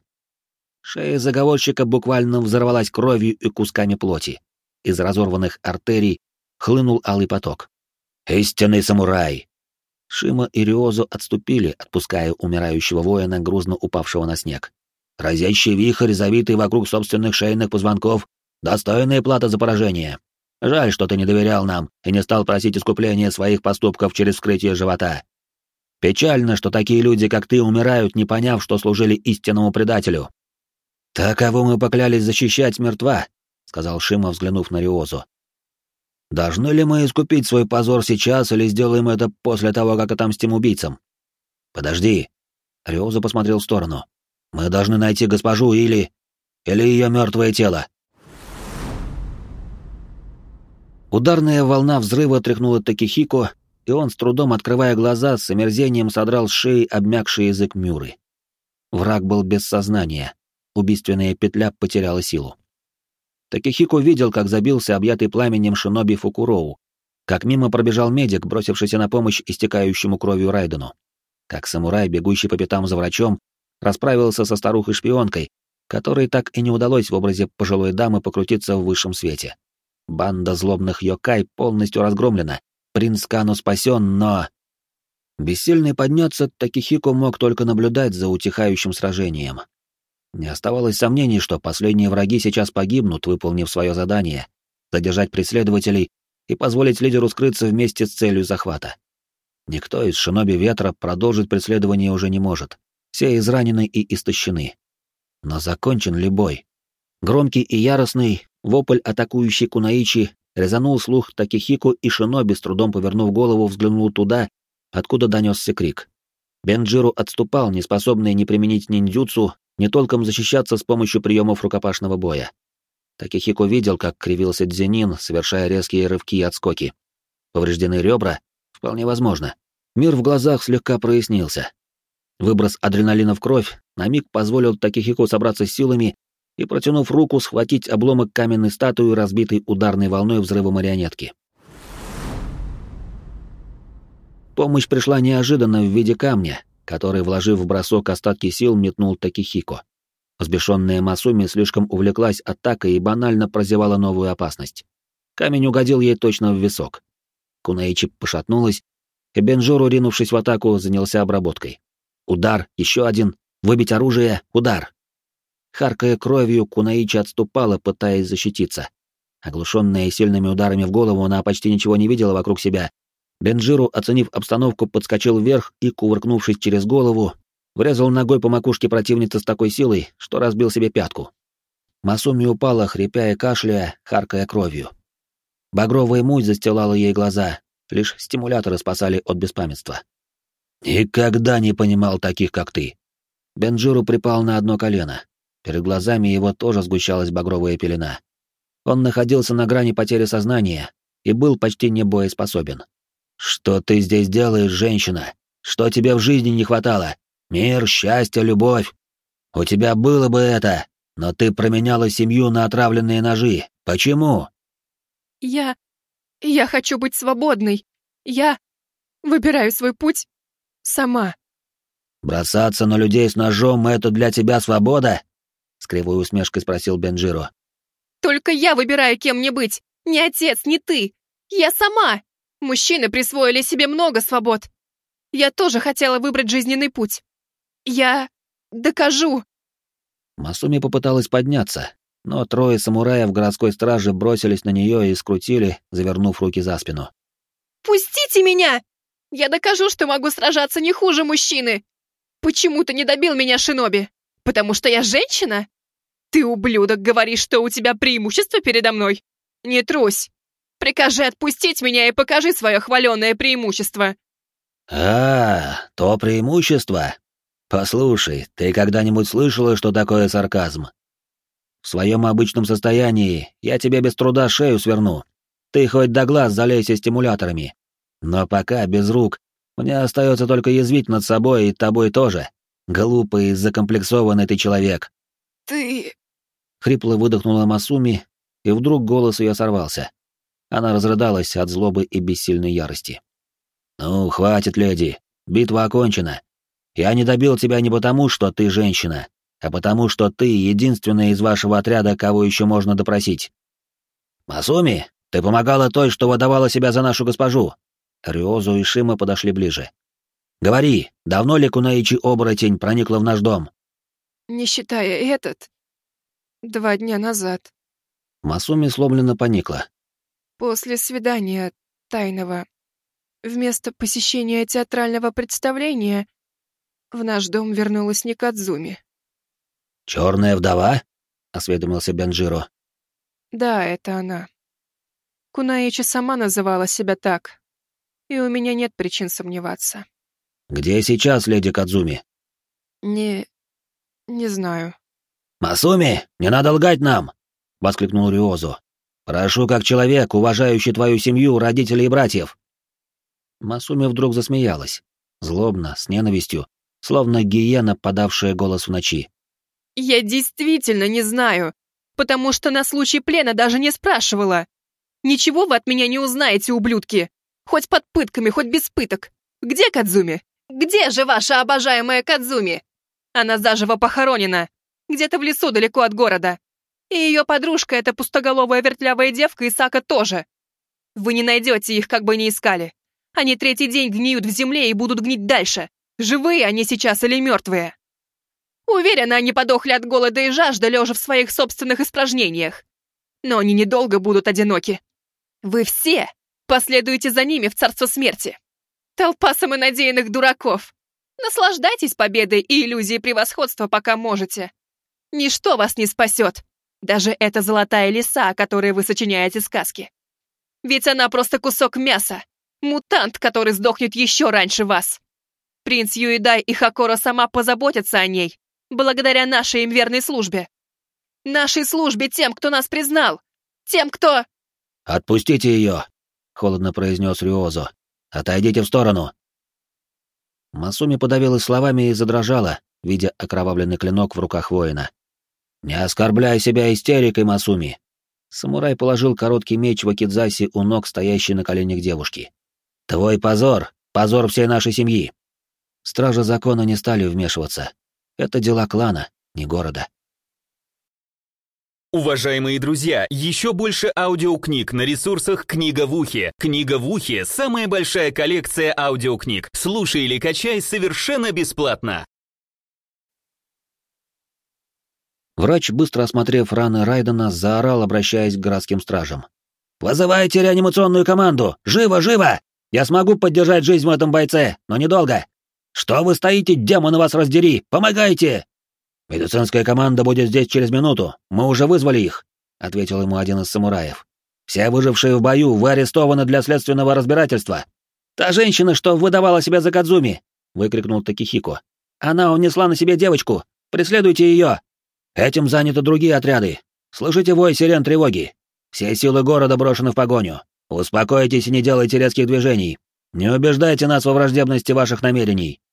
Шея заговорщика буквально взорвалась кровью и кусками плоти. Из разорванных артерий хлынул алый поток. «Истинный самурай!» Шима и Рёзо отступили, отпуская умирающего воина, грузно упавшего на снег. «Разящий вихрь, завитый вокруг собственных шейных позвонков, достойная плата за поражение. Жаль, что ты не доверял нам и не стал просить искупления своих поступков через вскрытие живота. Печально, что такие люди, как ты, умирают, не поняв, что служили истинному предателю». «Та, кого мы поклялись защищать, мертва», — сказал Шима, взглянув на Риозу. «Должны ли мы искупить свой позор сейчас или сделаем это после того, как отомстим убийцам?» «Подожди!» Риозу посмотрел в сторону. «Мы должны найти госпожу или ее мертвое тело!» Ударная волна взрыва тряхнула Такихико, и он, с трудом открывая глаза, с омерзением содрал с шеи обмякший язык Мюры. Враг был без сознания. Убийственная петля потеряла силу. Такихико видел, как забился объятый пламенем шиноби Фукуроу, как мимо пробежал медик, бросившийся на помощь истекающему кровью Райдену, как самурай, бегущий по пятам за врачом, расправился со старухой-шпионкой, которой так и не удалось в образе пожилой дамы покрутиться в высшем свете. Банда злобных йокай полностью разгромлена, принц Кану спасен, но... Бессильный подняться, Такихико мог только наблюдать за утихающим сражением. Не оставалось сомнений, что последние враги сейчас погибнут, выполнив свое задание — задержать преследователей и позволить лидеру скрыться вместе с целью захвата. Никто из шиноби ветра продолжить преследование уже не может. Все изранены и истощены. Но закончен ли бой? Громкий и яростный вопль атакующей Кунаичи резанул слух Такихико, и шиноби, с трудом повернув голову, взглянул туда, откуда донесся крик. Бенджиру отступал, неспособный ни применить ниндзюцу, ни толком защищаться с помощью приемов рукопашного боя. Такихико видел, как кривился Дзенин, совершая резкие рывки и отскоки. Повреждены ребра? Вполне возможно. Мир в глазах слегка прояснился. Выброс адреналина в кровь на миг позволил Такихико собраться с силами и, протянув руку, схватить обломок каменной статуи, разбитой ударной волной взрыва марионетки. Помощь пришла неожиданно в виде камня, который, вложив в бросок остатки сил, метнул Такихико. Взбешенная Масуми слишком увлеклась атакой и банально прозевала новую опасность. Камень угодил ей точно в висок. Кунаичи пошатнулась, и Бенджору, ринувшись в атаку, занялся обработкой. Удар, еще один, выбить оружие, удар. Харкая кровью, Кунаичи отступала, пытаясь защититься. Оглушенная сильными ударами в голову, она почти ничего не видела вокруг себя. Бенджиру, оценив обстановку, подскочил вверх и, кувыркнувшись через голову, врезал ногой по макушке противницы с такой силой, что разбил себе пятку. Масуми упала, хрипя и кашляя, харкая кровью. Багровая муть застилала ей глаза, лишь стимуляторы спасали от беспамятства. «Никогда не понимал таких, как ты!» Бенджиру припал на одно колено. Перед глазами его тоже сгущалась багровая пелена. Он находился на грани потери сознания и был почти не боеспособен. «Что ты здесь делаешь, женщина? Что тебе в жизни не хватало? Мир, счастье, любовь. У тебя было бы это, но ты променяла семью на отравленные ножи. Почему?» Я хочу быть свободной. Я выбираю свой путь сама. «Бросаться на людей с ножом — это для тебя свобода?» — с кривой усмешкой спросил Бенджиро. Только я выбираю, кем мне быть. Ни отец, ни ты. Я сама. Мужчины присвоили себе много свобод. Я тоже хотела выбрать жизненный путь. Я докажу. Масуми попыталась подняться, но трое самураев городской стражи бросились на нее и скрутили, завернув руки за спину. «Пустите меня! Я докажу, что могу сражаться не хуже мужчины! Почему ты не добил меня, шиноби? Потому что я женщина? Ты, ублюдок, говоришь, что у тебя преимущество передо мной? Не трусь! Прикажи отпустить меня и покажи свое хваленое преимущество!» То преимущество? Послушай, ты когда-нибудь слышала, что такое сарказм? В своем обычном состоянии я тебе без труда шею сверну. Ты хоть до глаз залейся стимуляторами. Но пока без рук, мне остается только язвить над собой и тобой тоже. Глупый и закомплексованный ты человек. «Ты...» — хрипло выдохнула Масуми, и вдруг голос ее сорвался. Она разрыдалась от злобы и бессильной ярости. «Ну, хватит, леди, битва окончена. Я не добил тебя не потому, что ты женщина, а потому, что ты единственная из вашего отряда, кого еще можно допросить. Масуми, ты помогала той, что выдавала себя за нашу госпожу». Риозу и Шима подошли ближе. «Говори, давно ли Кунаичи-оборотень проникла в наш дом?» «Не считая этот, 2 дня назад, Масуми сломленно поникла. после свидания тайного, вместо посещения театрального представления, в наш дом вернулась Никадзуми». «Черная вдова?» — осведомился Бенджиро. «Да, это она. Кунаичи сама называла себя так, и у меня нет причин сомневаться». Где сейчас леди Кадзуми? Не знаю. «Масуми, не надо лгать нам!» — воскликнул Рюозу. «Прошу, как человек, уважающий твою семью, родителей и братьев!» Масуми вдруг засмеялась. Злобно, с ненавистью, словно гиена, подавшая голос в ночи. Я действительно не знаю, потому что на случай плена даже не спрашивала. Ничего вы от меня не узнаете, ублюдки. Хоть под пытками, хоть без пыток. Где Кадзуми? Где же ваша обожаемая Кадзуми? Она заживо похоронена. Где-то в лесу далеко от города. И ее подружка, эта пустоголовая вертлявая девка Исака тоже. Вы не найдете их, как бы ни искали. Они 3-й день гниют в земле и будут гнить дальше. Живые они сейчас или мертвые. Уверена, они подохли от голода и жажды, лежа в своих собственных испражнениях. Но они недолго будут одиноки. Вы все последуете за ними в царство смерти. Толпа самонадеянных дураков. Наслаждайтесь победой и иллюзией превосходства, пока можете. Ничто вас не спасет. Даже эта золотая лиса, о которой вы сочиняете сказки. Ведь она просто кусок мяса. Мутант, который сдохнет еще раньше вас. Принц Юидай и Хакора сама позаботятся о ней, благодаря нашей им верной службе. Нашей службе тем, кто нас признал. Тем, кто... «Отпустите ее!» — холодно произнес Рюозо. «Отойдите в сторону!» Масуми подавилась словами и задрожала, видя окровавленный клинок в руках воина. «Не оскорбляй себя истерикой, Масуми!» Самурай положил короткий меч вакидзаси у ног стоящей на коленях девушки. «Твой позор! Позор всей нашей семьи!» Стражи закона не стали вмешиваться. Это дела клана, не города. Уважаемые друзья, еще больше аудиокниг на ресурсах «Книга в ухе». «Книга в ухе» — самая большая коллекция аудиокниг. Слушай или качай совершенно бесплатно. Врач, быстро осмотрев раны Райдена, заорал, обращаясь к городским стражам. «Вызывайте реанимационную команду! Живо, живо! Я смогу поддержать жизнь в этом бойце, но недолго! Что вы стоите, демоны вас раздери! Помогайте!» «Медицинская команда будет здесь через минуту, мы уже вызвали их», — ответил ему один из самураев. «Все выжившие в бою, вы арестованы для следственного разбирательства». «Та женщина, что выдавала себя за Кадзуми!» — выкрикнул Такихико. «Она унесла на себе девочку! Преследуйте ее!» «Этим заняты другие отряды. Слышите вой сирен тревоги? Все силы города брошены в погоню. Успокойтесь и не делайте резких движений. Не убеждайте нас во враждебности ваших намерений.